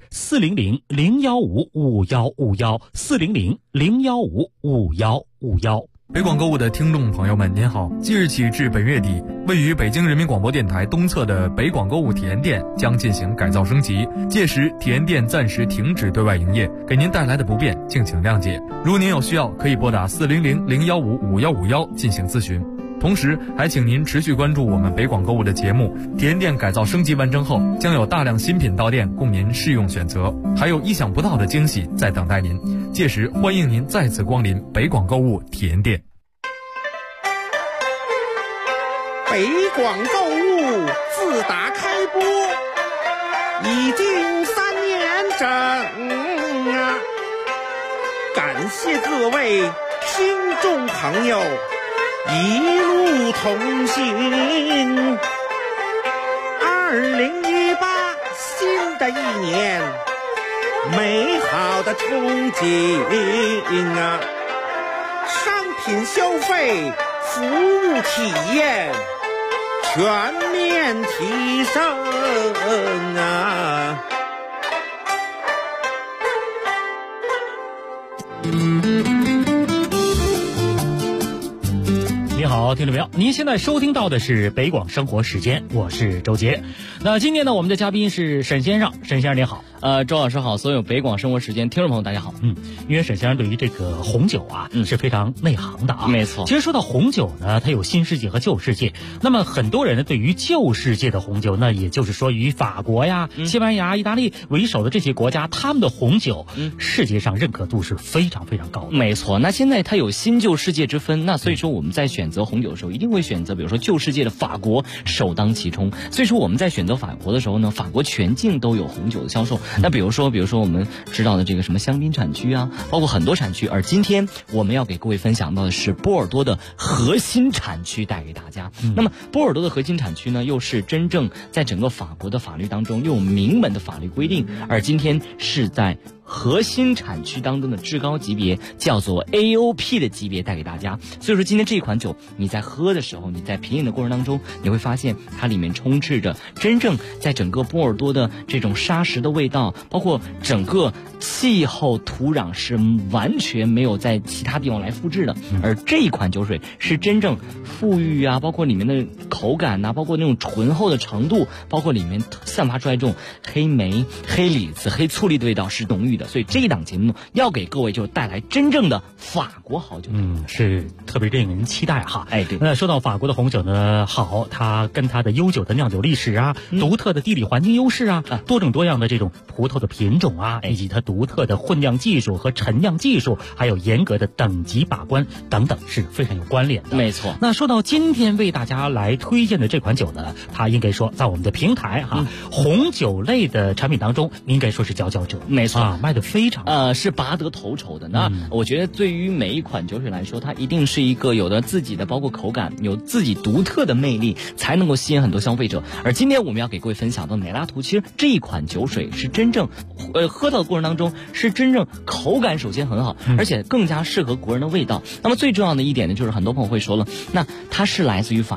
400-015-5151，400-015-5151。 北广购物的听众朋友们，您好！即日起至本月底，位于北京人民广播电台东侧的北广购物体验店将进行改造升级，届时体验店暂时停止对外营业，给您带来的不便敬请谅解。如您有需要，可以拨打400-015-5151进行咨询。同时还请您持续关注我们北广购物的节目，体验店改造升级完成后，将有大量新品到店供您试用选择，还有意想不到的惊喜在等待您。届时欢迎您再次光临北广购物体验店。 北广购物自打开播已经3年整啊，感谢各位听众朋友一路同行。2018新的一年，美好的憧憬啊！商品消费、服务体验全面提升啊！ 你好，听众朋友，您现在收听到的是北广生活时间，我是周杰。那今天呢，我们的嘉宾是沈先生，沈先生您好。 周老师好，所有北广生活时间听众朋友大家好。 因为沈先生对于这个红酒啊，是非常内行的啊。 没错。 其实说到红酒呢，它有新世界和旧世界。那么很多人呢，对于旧世界的红酒，那也就是说以法国呀、西班牙、意大利为首的这些国家，他们的红酒，世界上认可度是非常非常高的。 没错。那现在它有新旧世界之分，那所以说我们在选择红酒的时候，一定会选择比如说旧世界的法国首当其冲。所以说我们在选择法国的时候呢，法国全境都有红酒的销售。那比如说我们知道的这个什么香槟产区啊，包括很多产区。而今天我们要给各位分享到的是波尔多的核心产区带给大家。那么波尔多的核心产区呢，又是真正在整个法国的法律当中又有明文的法律规定，而今天是在核心产区当中的至高级别，叫做 AOP 的级别带给大家。所以说今天这款酒你在喝的时候，你在品饮的过程当中，你会发现它里面充斥着真正在整个波尔多的这种沙石的味道，包括整个气候土壤是完全没有在其他地方来复制的。而这一款酒水是真正馥郁啊，包括里面的口感啊，包括那种醇厚的程度，包括里面散发出来这种黑莓、黑李子、黑醋栗的味道是浓郁的。所以这一档节目要给各位就带来真正的法国好酒。 是特别令人期待哈。 对。 那说到法国的红酒呢，好，它跟它的悠久的酿酒历史啊，独特的地理环境优势啊，多种多样的这种葡萄的品种啊，以及它独特的混酿技术和陈酿技术，还有严格的等级把关等等，是非常有关联的。 没错。 那说到今天为大家来推荐的这款酒呢，它应该说在我们的平台红酒类的产品当中应该说是佼佼者。 没错。 卖的非常是拔得头筹的。那我觉得对于每一款酒水来说，它一定是一个有的自己的包括口感，有自己独特的魅力，才能够吸引很多消费者。而今天我们要给各位分享的美拉图，其实这一款酒水是真正喝到的过程当中是真正口感首先很好，而且更加适合国人的味道。那么最重要的一点呢，就是很多朋友会说了，那它是来自于法国的，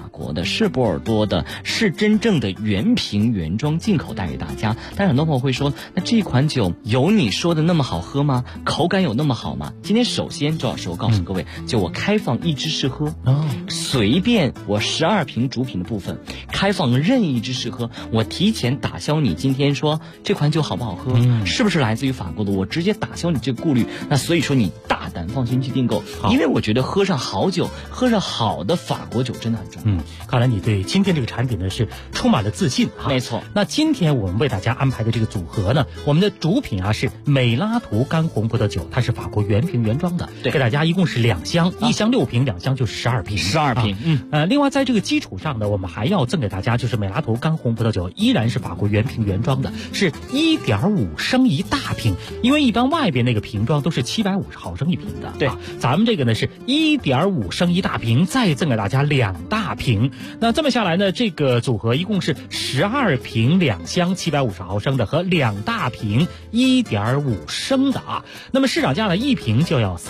是波尔多的，是真正的原瓶原装进口带给大家。但是很多朋友会说，那这款酒有你说的那么好喝吗？口感有那么好吗？今天首先周老师我告诉各位，就我开放一支试喝，随便我12瓶主品的部分开放任意一支试喝，我提前打消你今天说这款酒好不好喝，是不是来自于法国的，我直接打消你这个顾虑。那所以说你大胆放心去订购，因为我觉得喝上好酒，喝上好的法国酒真的很重要。 看来你对今天这个产品呢是充满了自信哈。 没错。 那今天我们为大家安排的这个组合呢，我们的主品啊是美拉图干红葡萄酒，它是法国原瓶原装的， 对， 给大家一共是2箱，1箱6瓶，2箱就是12瓶 ，12瓶。 另外在这个基础上呢，我们还要赠给大家就是美拉图干红葡萄酒，依然是法国原瓶原装的，是1.5升一大瓶，因为一般外边那个瓶装都是750毫升一瓶的， 对， 咱们这个呢是1.5升一大瓶，再赠给大家2大瓶。那这么下来呢，这个组合一共是12瓶2箱750毫升的和2大瓶1.5升的啊。那么市场价呢，一瓶就要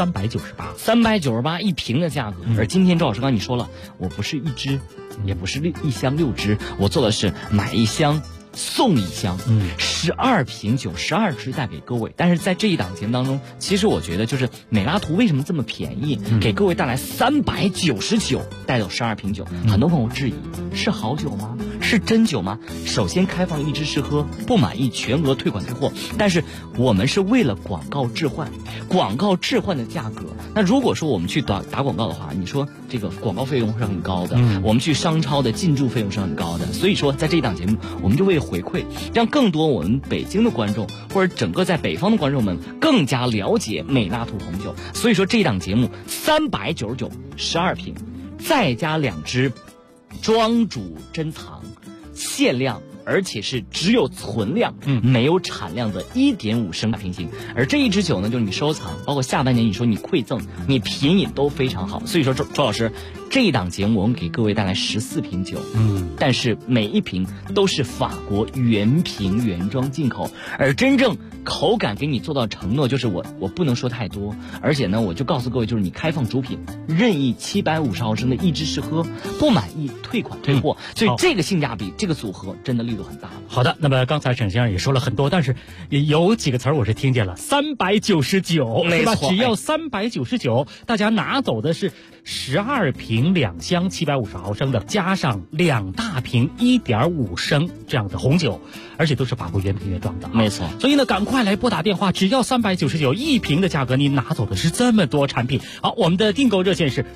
398一瓶的价格。而今天周老师刚才你说了，我不是1支，也不是1箱6支，我做的是买1箱送1箱，12瓶酒12支带给各位。但是在这一档节目当中，其实我觉得就是美拉图为什么这么便宜，给各位带来399带走12瓶酒。很多朋友质疑，是好酒吗？是真酒吗？首先开放一支试喝，不满意全额退款退货。但是我们是为了广告置换，广告置换的价格。那如果说我们去打广告的话，你说这个广告费用是很高的，我们去商超的进驻费用是很高的。所以说在这一档节目，我们就为回馈，让更多我们北京的观众或者整个在北方的观众们更加了解美拉图红酒。所以说这一档节目399 12瓶，再加2支庄主珍藏限量，而且是只有存量，没有产量的1.5升瓶型。而这一支酒呢，就是你收藏，包括下半年你说你馈赠，你品饮都非常好。所以说周老师，这一档节目我们给各位带来14瓶酒，但是每一瓶都是法国原瓶原装进口，而真正口感给你做到承诺，就是我不能说太多，而且呢，我就告诉各位，就是你开放主品，任意750毫升的一支试喝，不满意退款退货，所以这个性价比，这个组合真的力度很大。 好的，那么刚才沈先生也说了很多，但是有几个词儿我是听见了，399，是吧？只要399，大家拿走的是12瓶2箱750毫升的，加上2大瓶1.5升这样的红酒，而且都是法国原瓶原装的， 没错。 所以呢，赶快来拨打电话，只要399一瓶的价格，你拿走的是这么多产品。好，我们的订购热线是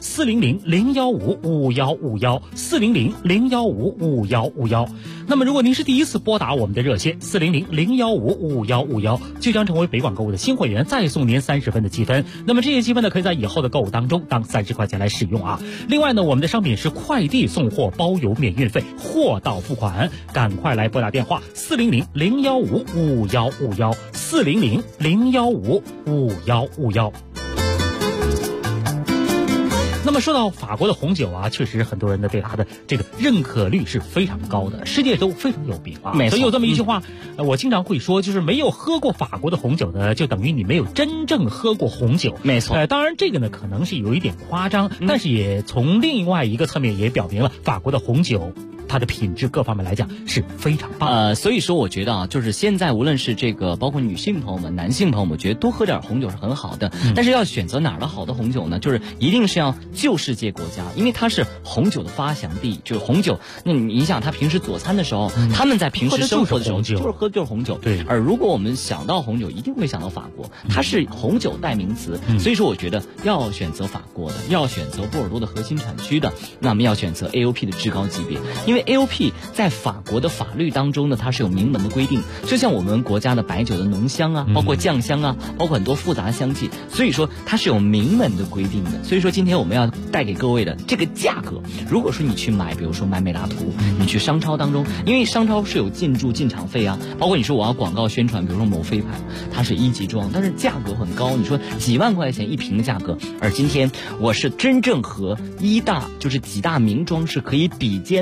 400-015-5151，400-015-5151。那么如果您是第一次拨打我们的热线400-015-5151，就将成为北广购物的新会员，再送您30分的积分。那么这些积分呢，可以在以后的购物当中当30块钱来使用啊。另外呢，我们的商品是快递送货，包邮免运费，货到付款。赶快来拨打电话400-015-5151，400-015-5151。那么说到法国的红酒啊，确实很多人呢对它的这个认可率是非常高的，世界都非常有名啊。所以有这么一句话，我经常会说，就是没有喝过法国的红酒呢，就等于你没有真正喝过红酒。 没错。 当然这个呢可能是有一点夸张，但是也从另外一个侧面也表明了法国的红酒它的品质各方面来讲是非常棒。 所以说我觉得啊，就是现在无论是这个包括女性朋友们、男性朋友们，我觉得多喝点红酒是很好的。但是要选择哪儿的好的红酒呢？就是一定是要旧世界国家，因为它是红酒的发祥地。就是红酒，那你想他平时佐餐的时候，他们在平时生活的时候就是喝就是红酒。 对。 而如果我们想到红酒，一定会想到法国，它是红酒代名词。所以说我觉得要选择法国的，要选择波尔多的核心产区的，那么要选择 AOP 的至高级别，因为 AOP 在法国的法律当中呢，它是有明文的规定，就像我们国家的白酒的浓香啊，包括酱香啊，包括很多复杂的香气，所以说它是有明文的规定的。所以说今天我们要带给各位的这个价格，如果说你去买，比如说买美拉图，你去商超当中，因为商超是有进驻进场费啊，包括你说我要广告宣传，比如说某飞牌，它是1级装，但是价格很高，你说几万块钱一瓶的价格，而今天我是真正和就是几大名庄是可以比肩的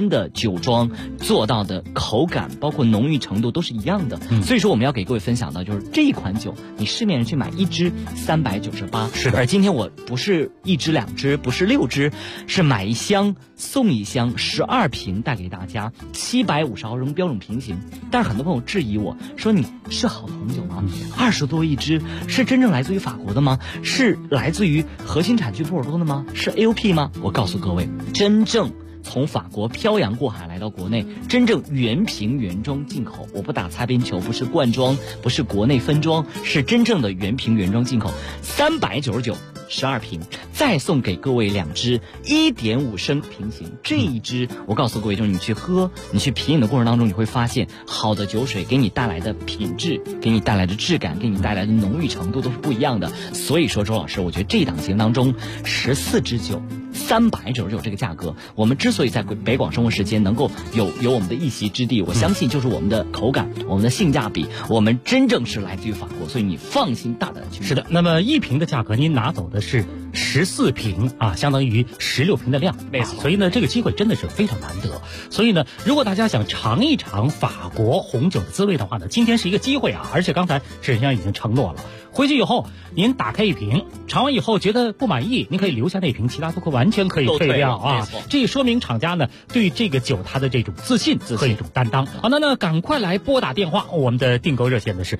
酒庄做到的口感，包括浓郁程度都是一样的。所以说我们要给各位分享到，就是这一款酒，你市面上去买一支398， 是的。 而今天我不是1支2支，不是6支，是买一箱送一箱，12瓶带给大家，750毫升标准瓶型。但是很多朋友质疑我说，你是好的红酒吗？20多一支，是真正来自于法国的吗？是来自于核心产区波尔多的吗？是 AOP 吗？我告诉各位，真正从法国漂洋过海来到国内，真正原瓶原装进口，我不打擦边球，不是罐装，不是国内分装，是真正的原瓶原装进口，399。12瓶，再送给各位2支1.5升瓶型。这一支我告诉各位，就是你去喝，你去品饮的过程当中，你会发现好的酒水给你带来的品质，给你带来的质感，给你带来的浓郁程度都是不一样的。所以说，周老师，我觉得这档节目当中14支酒399这个价格，我们之所以在北广生活时间能够有我们的一席之地，我相信就是我们的口感，我们的性价比，我们真正是来自于法国，所以你放心大胆的去。 是的，那么1瓶的价格您拿走的是14瓶啊，相当于16瓶的量， 没错。 所以呢，这个机会真的是非常难得。所以呢，如果大家想尝一尝法国红酒的滋味的话呢，今天是一个机会啊！而且刚才沈先生已经承诺了，回去以后您打开1瓶，尝完以后觉得不满意，您可以留下那瓶，其他都完全可以退掉啊。这说明厂家呢对这个酒它的这种自信和一种担当。好，那赶快来拨打电话，我们的订购热线呢是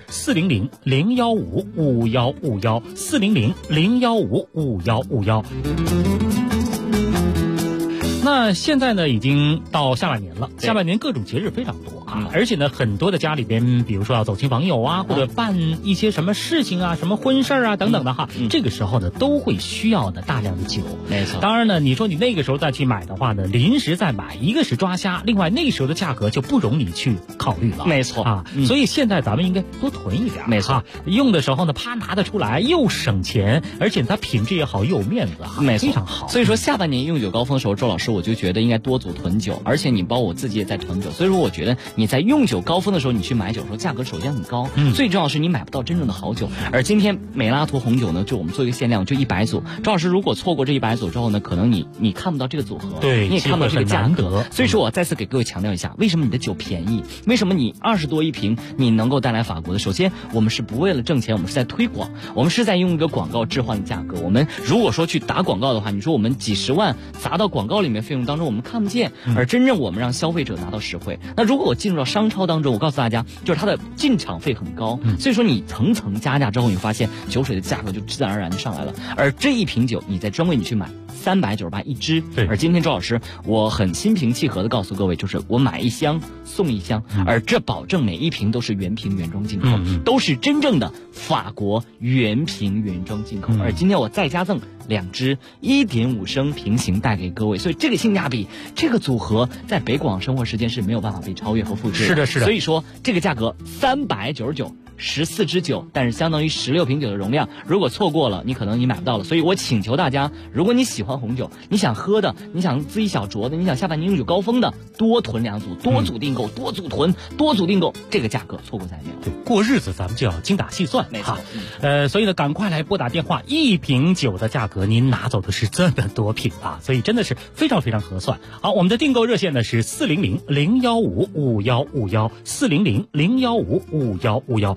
400-015-5151，400-015-5151。那现在呢，已经到下半年了，下半年各种节日非常多啊，而且呢，很多的家里边，比如说要走亲访友啊，或者办一些什么事情啊，什么婚事啊等等的哈，这个时候呢，都会需要的大量的酒。 没错。 当然呢，你说你那个时候再去买的话呢，临时再买，一个是抓瞎，另外那时候的价格就不容你去考虑了。 没错啊，所以现在咱们应该多囤一点。 没错， 用的时候呢，啪拿得出来，又省钱，而且它品质也好，又有面子啊， 没错， 非常好。 所以说下半年用酒高峰的时候，周老师我就觉得应该多组囤酒，而且你包括我自己也在囤酒，所以说我觉得你在用酒高峰的时候，你去买酒的时候，价格首先很高，最重要是你买不到真正的好酒。而今天美拉图红酒呢，就我们做一个限量，就100组。周老师如果错过这100组之后呢，可能你看不到这个组合， 对， 你也看不到这个价格。所以说我再次给各位强调一下，为什么你的酒便宜？为什么你20多一瓶你能够带来法国的？首先，我们是不为了挣钱，我们是在推广，我们是在用一个广告置换的价格。我们如果说去打广告的话，你说我们几十万砸到广告里面费用当中，我们看不见，而真正我们让消费者拿到实惠。那如果我进入到商超当中，我告诉大家，就是它的进场费很高，所以说你层层加价之后，你发现酒水的价格就自然而然的上来了。而这一瓶酒，你在专柜你去买398一支，而今天周老师我很心平气和的告诉各位，就是我买一箱送一箱，而这保证每一瓶都是原瓶原装进口，都是真正的法国原瓶原装进口。而今天我再加赠2支1.5升瓶型带给各位，所以这个性价比，这个组合在北广生活时间是没有办法被超越和复制的。 是的，是的。 所以说这个价格399。14支酒，但是相当于16瓶酒的容量。如果错过了，你可能你买不到了。所以我请求大家，如果你喜欢红酒，你想喝的，你想自己小酌的，你想下半年用酒高峰的，多囤2组，多组订购，多组囤，多组订购，这个价格错过再没有。 对，过日子咱们就要精打细算， 没错。 所以呢，赶快来拨打电话，1瓶酒的价格您拿走的是这么多瓶啊，所以真的是非常非常合算。好，我们的订购热线呢是400-015-5151，400-015-5151。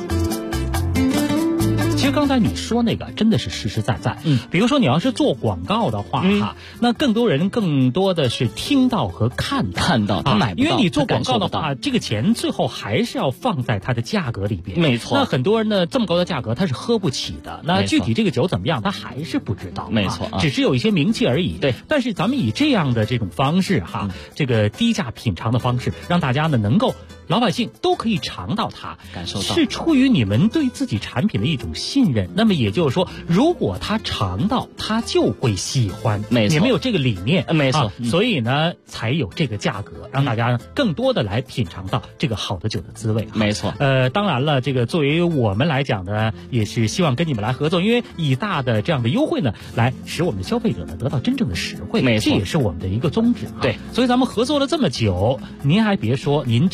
其实刚才你说那个真的是实实在在，比如说你要是做广告的话哈，那更多的是听到和看到， 他买不到， 因为你做广告的话，这个钱最后还是要放在它的价格里边， 没错。 那很多人呢，这么高的价格他是喝不起的，那具体这个酒怎么样，他还是不知道， 没错， 只是有一些名气而已。 对， 但是咱们以这样的这种方式哈，这个低价品尝的方式，让大家呢能够老百姓都可以尝到它， 感受到， 是出于你们对自己产品的一种信任。那么也就是说，如果他尝到，他就会喜欢。 没错， 你们有这个理念， 没错， 所以呢才有这个价格，让大家更多的来品尝到这个好的酒的滋味。 没错， 当然了，这个作为我们来讲呢，也是希望跟你们来合作，因为以大的这样的优惠呢，来使我们的消费者呢得到真正的实惠。 没错， 这也是我们的一个宗旨。 对， 所以咱们合作了这么久，您还别说，您这个品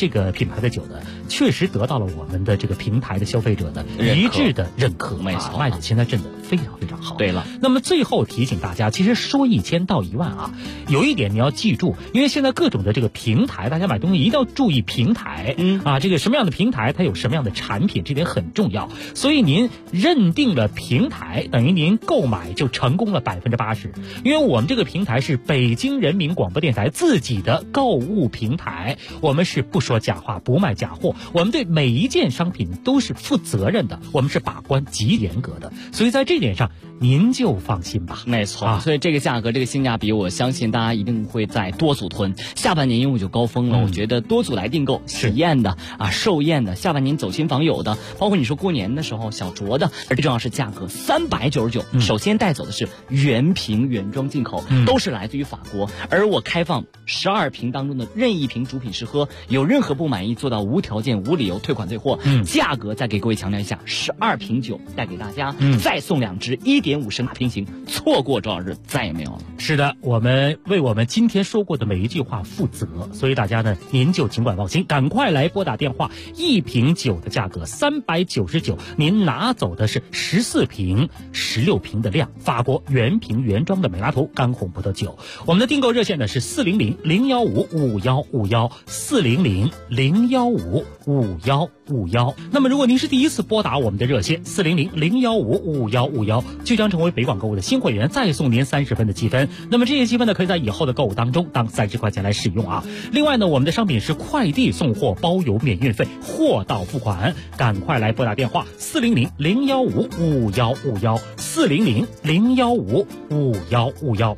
牌的酒呢，确实得到了我们的这个平台的消费者的一致的认可， 没错， 卖的现在真的非常非常好。 对了， 那么最后提醒大家，其实说1000到1万啊，有一点你要记住，因为现在各种的这个平台，大家买东西一定要注意平台，这个什么样的平台它有什么样的产品，这点很重要。所以您认定了平台，等于您购买就成功了80%，因为我们这个平台是北京人民广播电台自己的购物平台，我们是不说假话，不卖假货，我们对每一件商品都是负责任的，我们是把关极严格的，所以在这点上您就放心吧。 没错，所以这个价格，这个性价比，我相信大家一定会在多组囤。下半年因为就高峰了，我觉得多组来订购，喜宴的寿宴的，下半年走亲访友的，包括你说过年的时候小酌的，而最重要是价格399。首先带走的是原瓶原装进口，都是来自于法国，而我开放12瓶当中的任意瓶主品试喝，有任何不满意做到无条件无理由退款退货。价格再给各位强调一下，12瓶酒带给大家，再送2支1.5升平行，错过周老师再也没有了。 是的，我们为我们今天说过的每一句话负责，所以大家呢，您就尽管放心，赶快来拨打电话。1瓶酒的价格399，您拿走的是14瓶、16瓶的量，法国原瓶原装的美拉图干红葡萄酒。我们的订购热线呢是400-015-5151，400-015-5151。那么如果您是第一次拨打我们的热线400-015-5151，就将成为北广购物的新会员，再送您30分的积分。那么这些积分呢，可以在以后的购物当中当30块钱来使用啊。另外呢，我们的商品是快递送货，包邮免运费，货到付款。赶快来拨打电话400-015-5151，400-015-5151。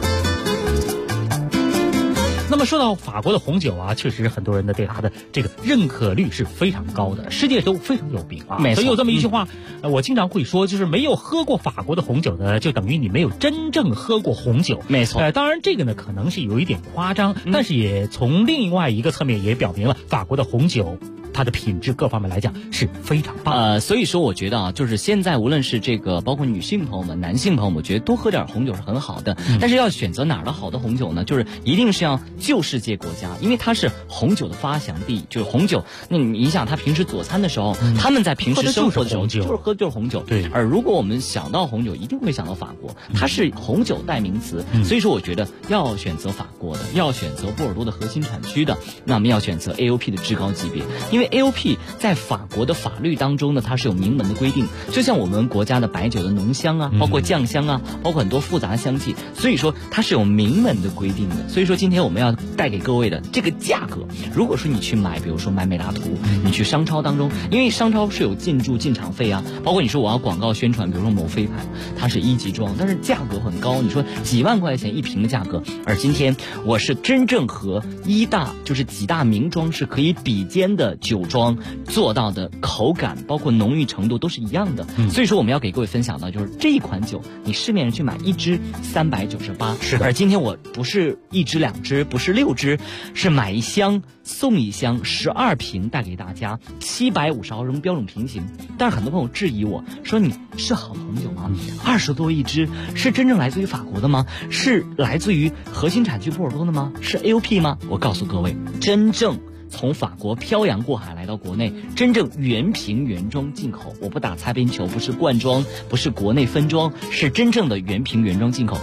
那么说到法国的红酒啊，确实很多人呢对它的这个认可率是非常高的，世界都非常有名啊。所以有这么一句话，我经常会说，就是没有喝过法国的红酒呢，就等于你没有真正喝过红酒。 没错。 当然这个呢可能是有一点夸张，但是也从另外一个侧面也表明了法国的红酒它的品质各方面来讲是非常棒。 所以说我觉得啊，就是现在无论是这个包括女性朋友们、男性朋友们，我觉得多喝点红酒是很好的。但是要选择哪儿的好的红酒呢？就是一定是要旧世界国家，因为它是红酒的发祥地。就是红酒，那你想他平时佐餐的时候，他们在平时生活的时候就是喝就是红酒。 对。 而如果我们想到红酒，一定会想到法国，它是红酒代名词。所以说我觉得要选择法国的，要选择波尔多的核心产区的，那么要选择 AOP 的至高级别，因为 AOP 在法国的法律当中呢，它是有明文的规定，就像我们国家的白酒的浓香啊，包括酱香啊，包括很多复杂的香气，所以说它是有明文的规定的。所以说今天我们要带给各位的这个价格，如果说你去买，比如说买美拉图，你去商超当中，因为商超是有进驻进场费啊，包括你说我要广告宣传，比如说某飞盘，它是1级装，但是价格很高，你说几万块钱一瓶的价格，而今天我是真正和就是几大名庄是可以比肩的酒庄做到的口感，包括浓郁程度都是一样的。所以说我们要给各位分享到，就是这一款酒，你市面上去买1支398， 是的。 而今天我不是1支2支，不是6支，是买1箱送1箱，12瓶带给大家，750毫升标准瓶型。但是很多朋友质疑我说，你是好的红酒吗？20多1支，是真正来自于法国的吗？是来自于核心产区波尔多的吗？是 AOP 吗？我告诉各位，真正从法国漂洋过海来到国内，真正原瓶原装进口，我不打擦边球，不是罐装，不是国内分装，是真正的原瓶原装进口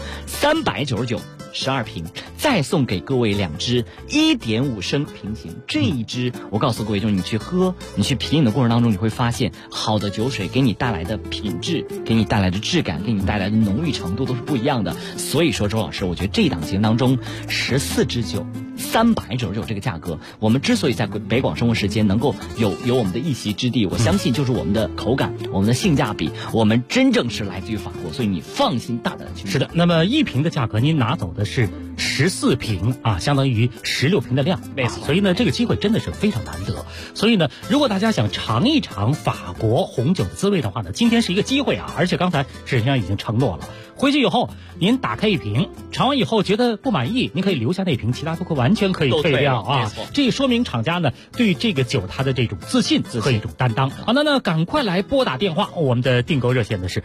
，399。12瓶，再送给各位2支1.5升平行。这一支我告诉各位，就是你去喝，你去品饮的过程当中，你会发现好的酒水给你带来的品质，给你带来的质感，给你带来的浓郁程度都是不一样的。所以说周老师，我觉得这一档节目当中14支酒399这个价格，我们之所以在北广生活时间能够有我们的一席之地，我相信就是我们的口感，我们的性价比，我们真正是来自于法国，所以你放心大胆的去。 是的，那么1瓶的价格您拿走的是14瓶啊，相当于16瓶的量， 没错。 所以呢，这个机会真的是非常难得。所以呢，如果大家想尝一尝法国红酒的滋味的话呢，今天是一个机会啊！而且刚才沈先生已经承诺了，回去以后您打开1瓶，尝完以后觉得不满意，您可以留下那瓶，其他都完全可以退掉啊！这说明厂家呢对这个酒它的这种自信和一种担当。好，那赶快来拨打电话，我们的订购热线呢是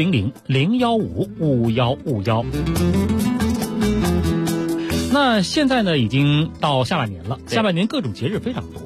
400-015-5151。那现在呢已经到下半年了，下半年各种节日非常多。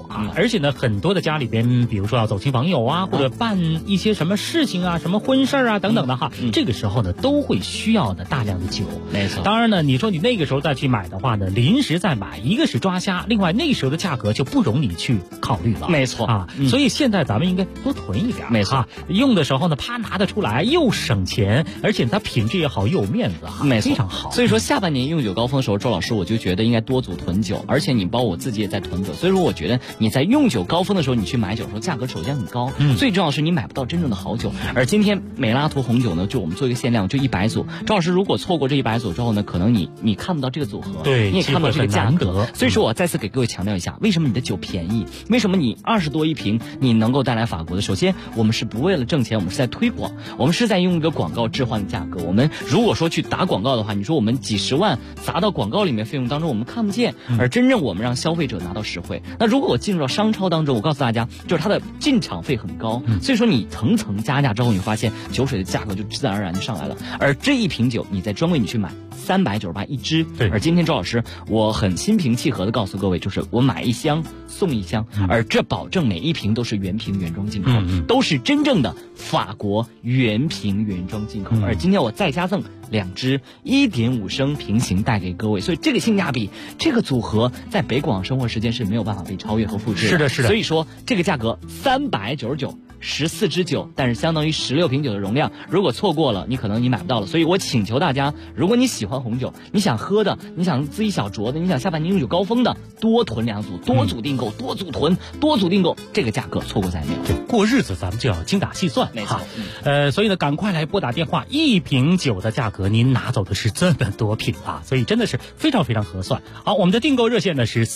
而且呢，很多的家里边，比如说要走亲访友啊，或者办一些什么事情啊，什么婚事啊等等的哈，这个时候呢，都会需要的大量的酒。 没错。 当然呢，你说你那个时候再去买的话呢，临时再买，一个是抓瞎，另外那时候的价格就不容你去考虑了。 没错啊，所以现在咱们应该多囤一点。 没错， 用的时候呢，啪拿得出来，又省钱，而且它品质也好，又有面子哈， 没错， 非常好。 所以说下半年用酒高峰的时候，周老师我就觉得应该多组囤酒，而且你包括我自己也在囤酒，所以说我觉得你在用酒高峰的时候，你去买酒的时候，价格首先很高，最重要是你买不到真正的好酒。而今天美拉图红酒呢，就我们做一个限量，就100组。周老师如果错过这100组之后呢，可能你看不到这个组合， 对， 你也看不到这个价格。所以说我再次给各位强调一下，为什么你的酒便宜？为什么你20多一瓶你能够带来法国的？首先，我们是不为了挣钱，我们是在推广，我们是在用一个广告置换的价格。我们如果说去打广告的话，你说我们几十万砸到广告里面费用当中，我们看不见，而真正我们让消费者拿到实惠。那如果我进入到商超当中，我告诉大家，就是它的进场费很高，所以说你层层加价之后，你发现酒水的价格就自然而然就上来了。而这一瓶酒，你在专柜你去买398一支，而今天周老师我很心平气和的告诉各位，就是我买一箱送一箱，而这保证每一瓶都是原瓶原装进口，都是真正的法国原瓶原装进口。而今天我再加赠2支1.5升平行带给各位，所以这个性价比，这个组合在北广生活时间是没有办法被超越和复制的。 是的，是的。 所以说这个价格399。14支酒，但是相当于16瓶酒的容量。如果错过了，你可能你买不到了。所以我请求大家，如果你喜欢红酒，你想喝的，你想自己小酌的，你想下半年用酒高峰的，多囤2组，多组订购，多组囤，多组订购，这个价格错过再没有。 过日子咱们就要精打细算， 没错。 所以呢，赶快来拨打电话，一瓶酒的价格您拿走的是这么多瓶啊，所以真的是非常非常合算。好，我们的订购热线呢是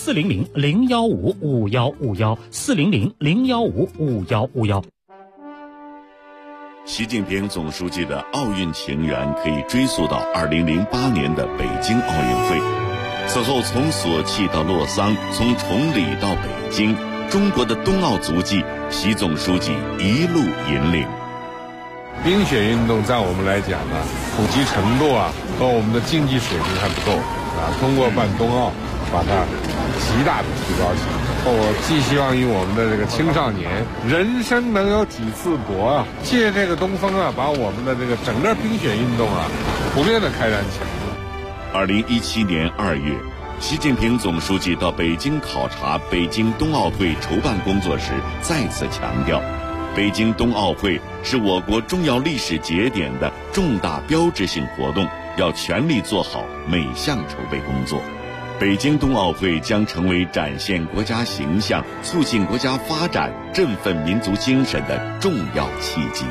400-015-5151，400-015-5151。 习近平总书记的奥运情缘可以追溯到2008年的北京奥运会。此后从索契到洛桑，从崇礼到北京，中国的冬奥足迹，习总书记一路引领。 冰雪运动在我们来讲呢，普及程度和我们的竞技水平还不够通过办冬奥，把它极大的提高起来。我寄希望于我们的这个青少年，人生能有几次搏借这个东风把我们的这个整个冰雪运动普遍的开展起来。 2017年2月，习近平总书记到北京考察北京冬奥会筹办工作时，再次强调，北京冬奥会是我国重要历史节点的重大标志性活动，要全力做好每项筹备工作。北京冬奥会将成为展现国家形象、促进国家发展、振奋民族精神的重要契机。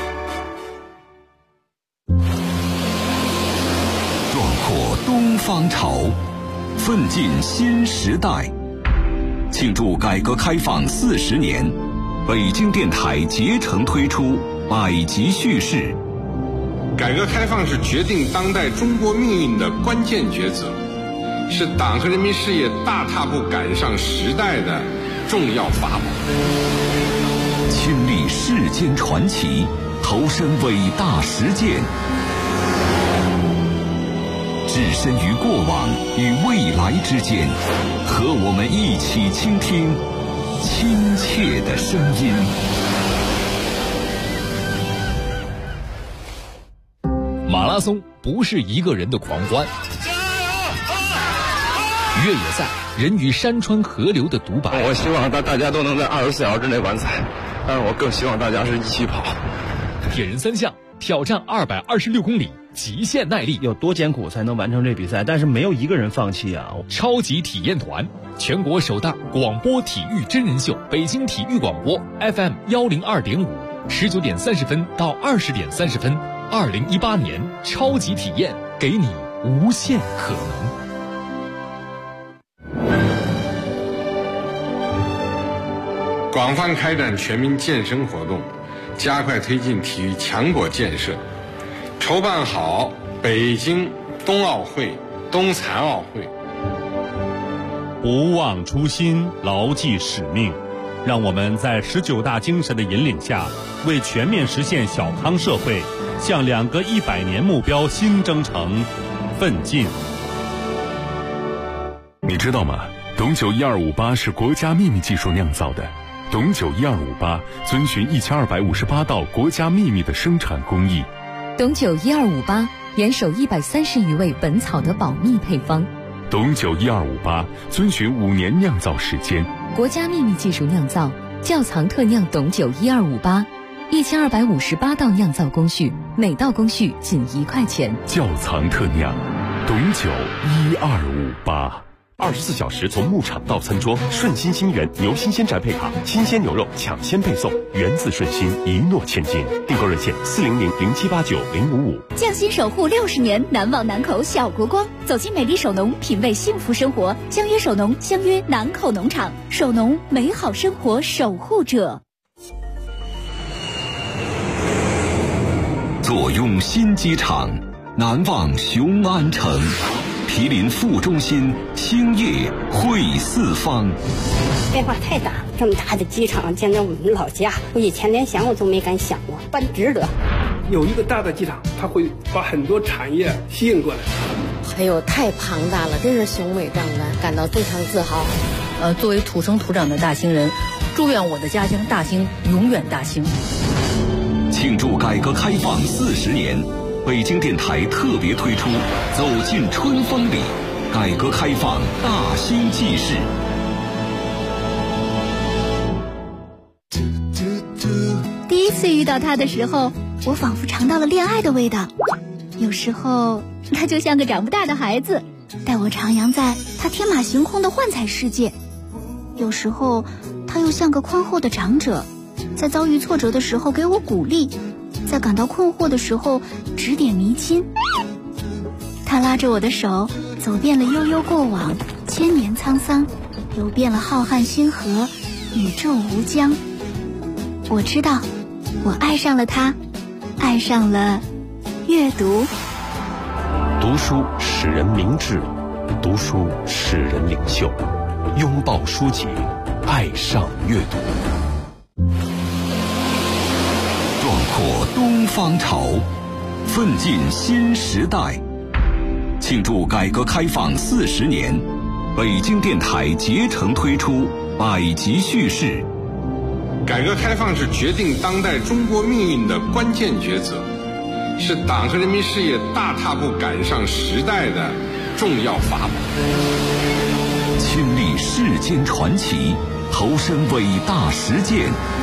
壮阔东方潮，奋进新时代。庆祝改革开放40年，北京电台竭诚推出百集叙事。 改革开放是决定当代中国命运的关键抉择，是党和人民事业大踏步赶上时代的重要法宝。 亲历世间传奇，投身伟大实践，置身于过往与未来之间，和我们一起倾听亲切的声音。 马拉松不是一个人的狂欢，越野赛人与山川河流的独白。 我希望大家都能在24小时之内完赛，但是我更希望大家是一起跑。 铁人3项挑战226公里，极限耐力， 有多艰苦才能完成这比赛？但是没有一个人放弃啊！ 超级体验团，全国首档广播体育真人秀，北京体育广播 FM 102.5，19点30分到20点30分，2018年超级体验，给你无限可能。 广泛开展全民健身活动，加快推进体育强国建设，筹办好北京冬奥会、冬残奥会。 不忘初心，牢记使命，让我们在19大精神的引领下，为全面实现小康社会，向2个100年目标新征程奋进。 你知道吗？ 董酒1258是国家秘密技术酿造的，董酒1258遵循1258道国家秘密的生产工艺。 董酒1258严守130余味本草的保密配方。 董酒1258遵循5年酿造时间， 国家秘密技术酿造，窖藏特酿董酒1258，1258道酿造工序，每道工序仅1块钱。 窖藏特酿，董酒1258。 24小时从牧场到餐桌，顺心新源牛新鲜宅配卡，新鲜牛肉抢先配送，源自顺心，一诺千金。订购热线40007890555。 匠心守护60年，难忘南口小国光。走进美丽首农，品味幸福生活。相约首农，相约南口农场。首农，美好生活守护者。 坐拥新机场，难忘雄安城。毗邻副中心，兴业汇四方。 变化太大，这么大的机场建在我们老家，我以前连想我都没敢想过，办值得。 有一个大的机场，它会把很多产业吸引过来。 哎呦，太庞大了，真是雄伟壮观，感到非常自豪。 作为土生土长的大兴人，祝愿我的家乡大兴永远大兴。 庆祝改革开放40年。北京电台特别推出《走进春风里》，改革开放大兴纪事。 第一次遇到他的时候，我仿佛尝到了恋爱的味道。有时候他就像个长不大的孩子，带我徜徉在他天马行空的幻彩世界；有时候他又像个宽厚的长者，在遭遇挫折的时候给我鼓励，在感到困惑的时候指点迷津。他拉着我的手，走遍了悠悠过往，千年沧桑，游遍了浩瀚星河，宇宙无疆。我知道，我爱上了他，爱上了阅读。 读书使人明智，读书使人领袖。拥抱书籍，爱上阅读。 壮阔东方潮，奋进新时代。庆祝改革开放40年，北京电台竭诚推出百集叙事。 改革开放是决定当代中国命运的关键抉择，是党和人民事业大踏步赶上时代的重要法宝。 亲历世间传奇，投身伟大实践，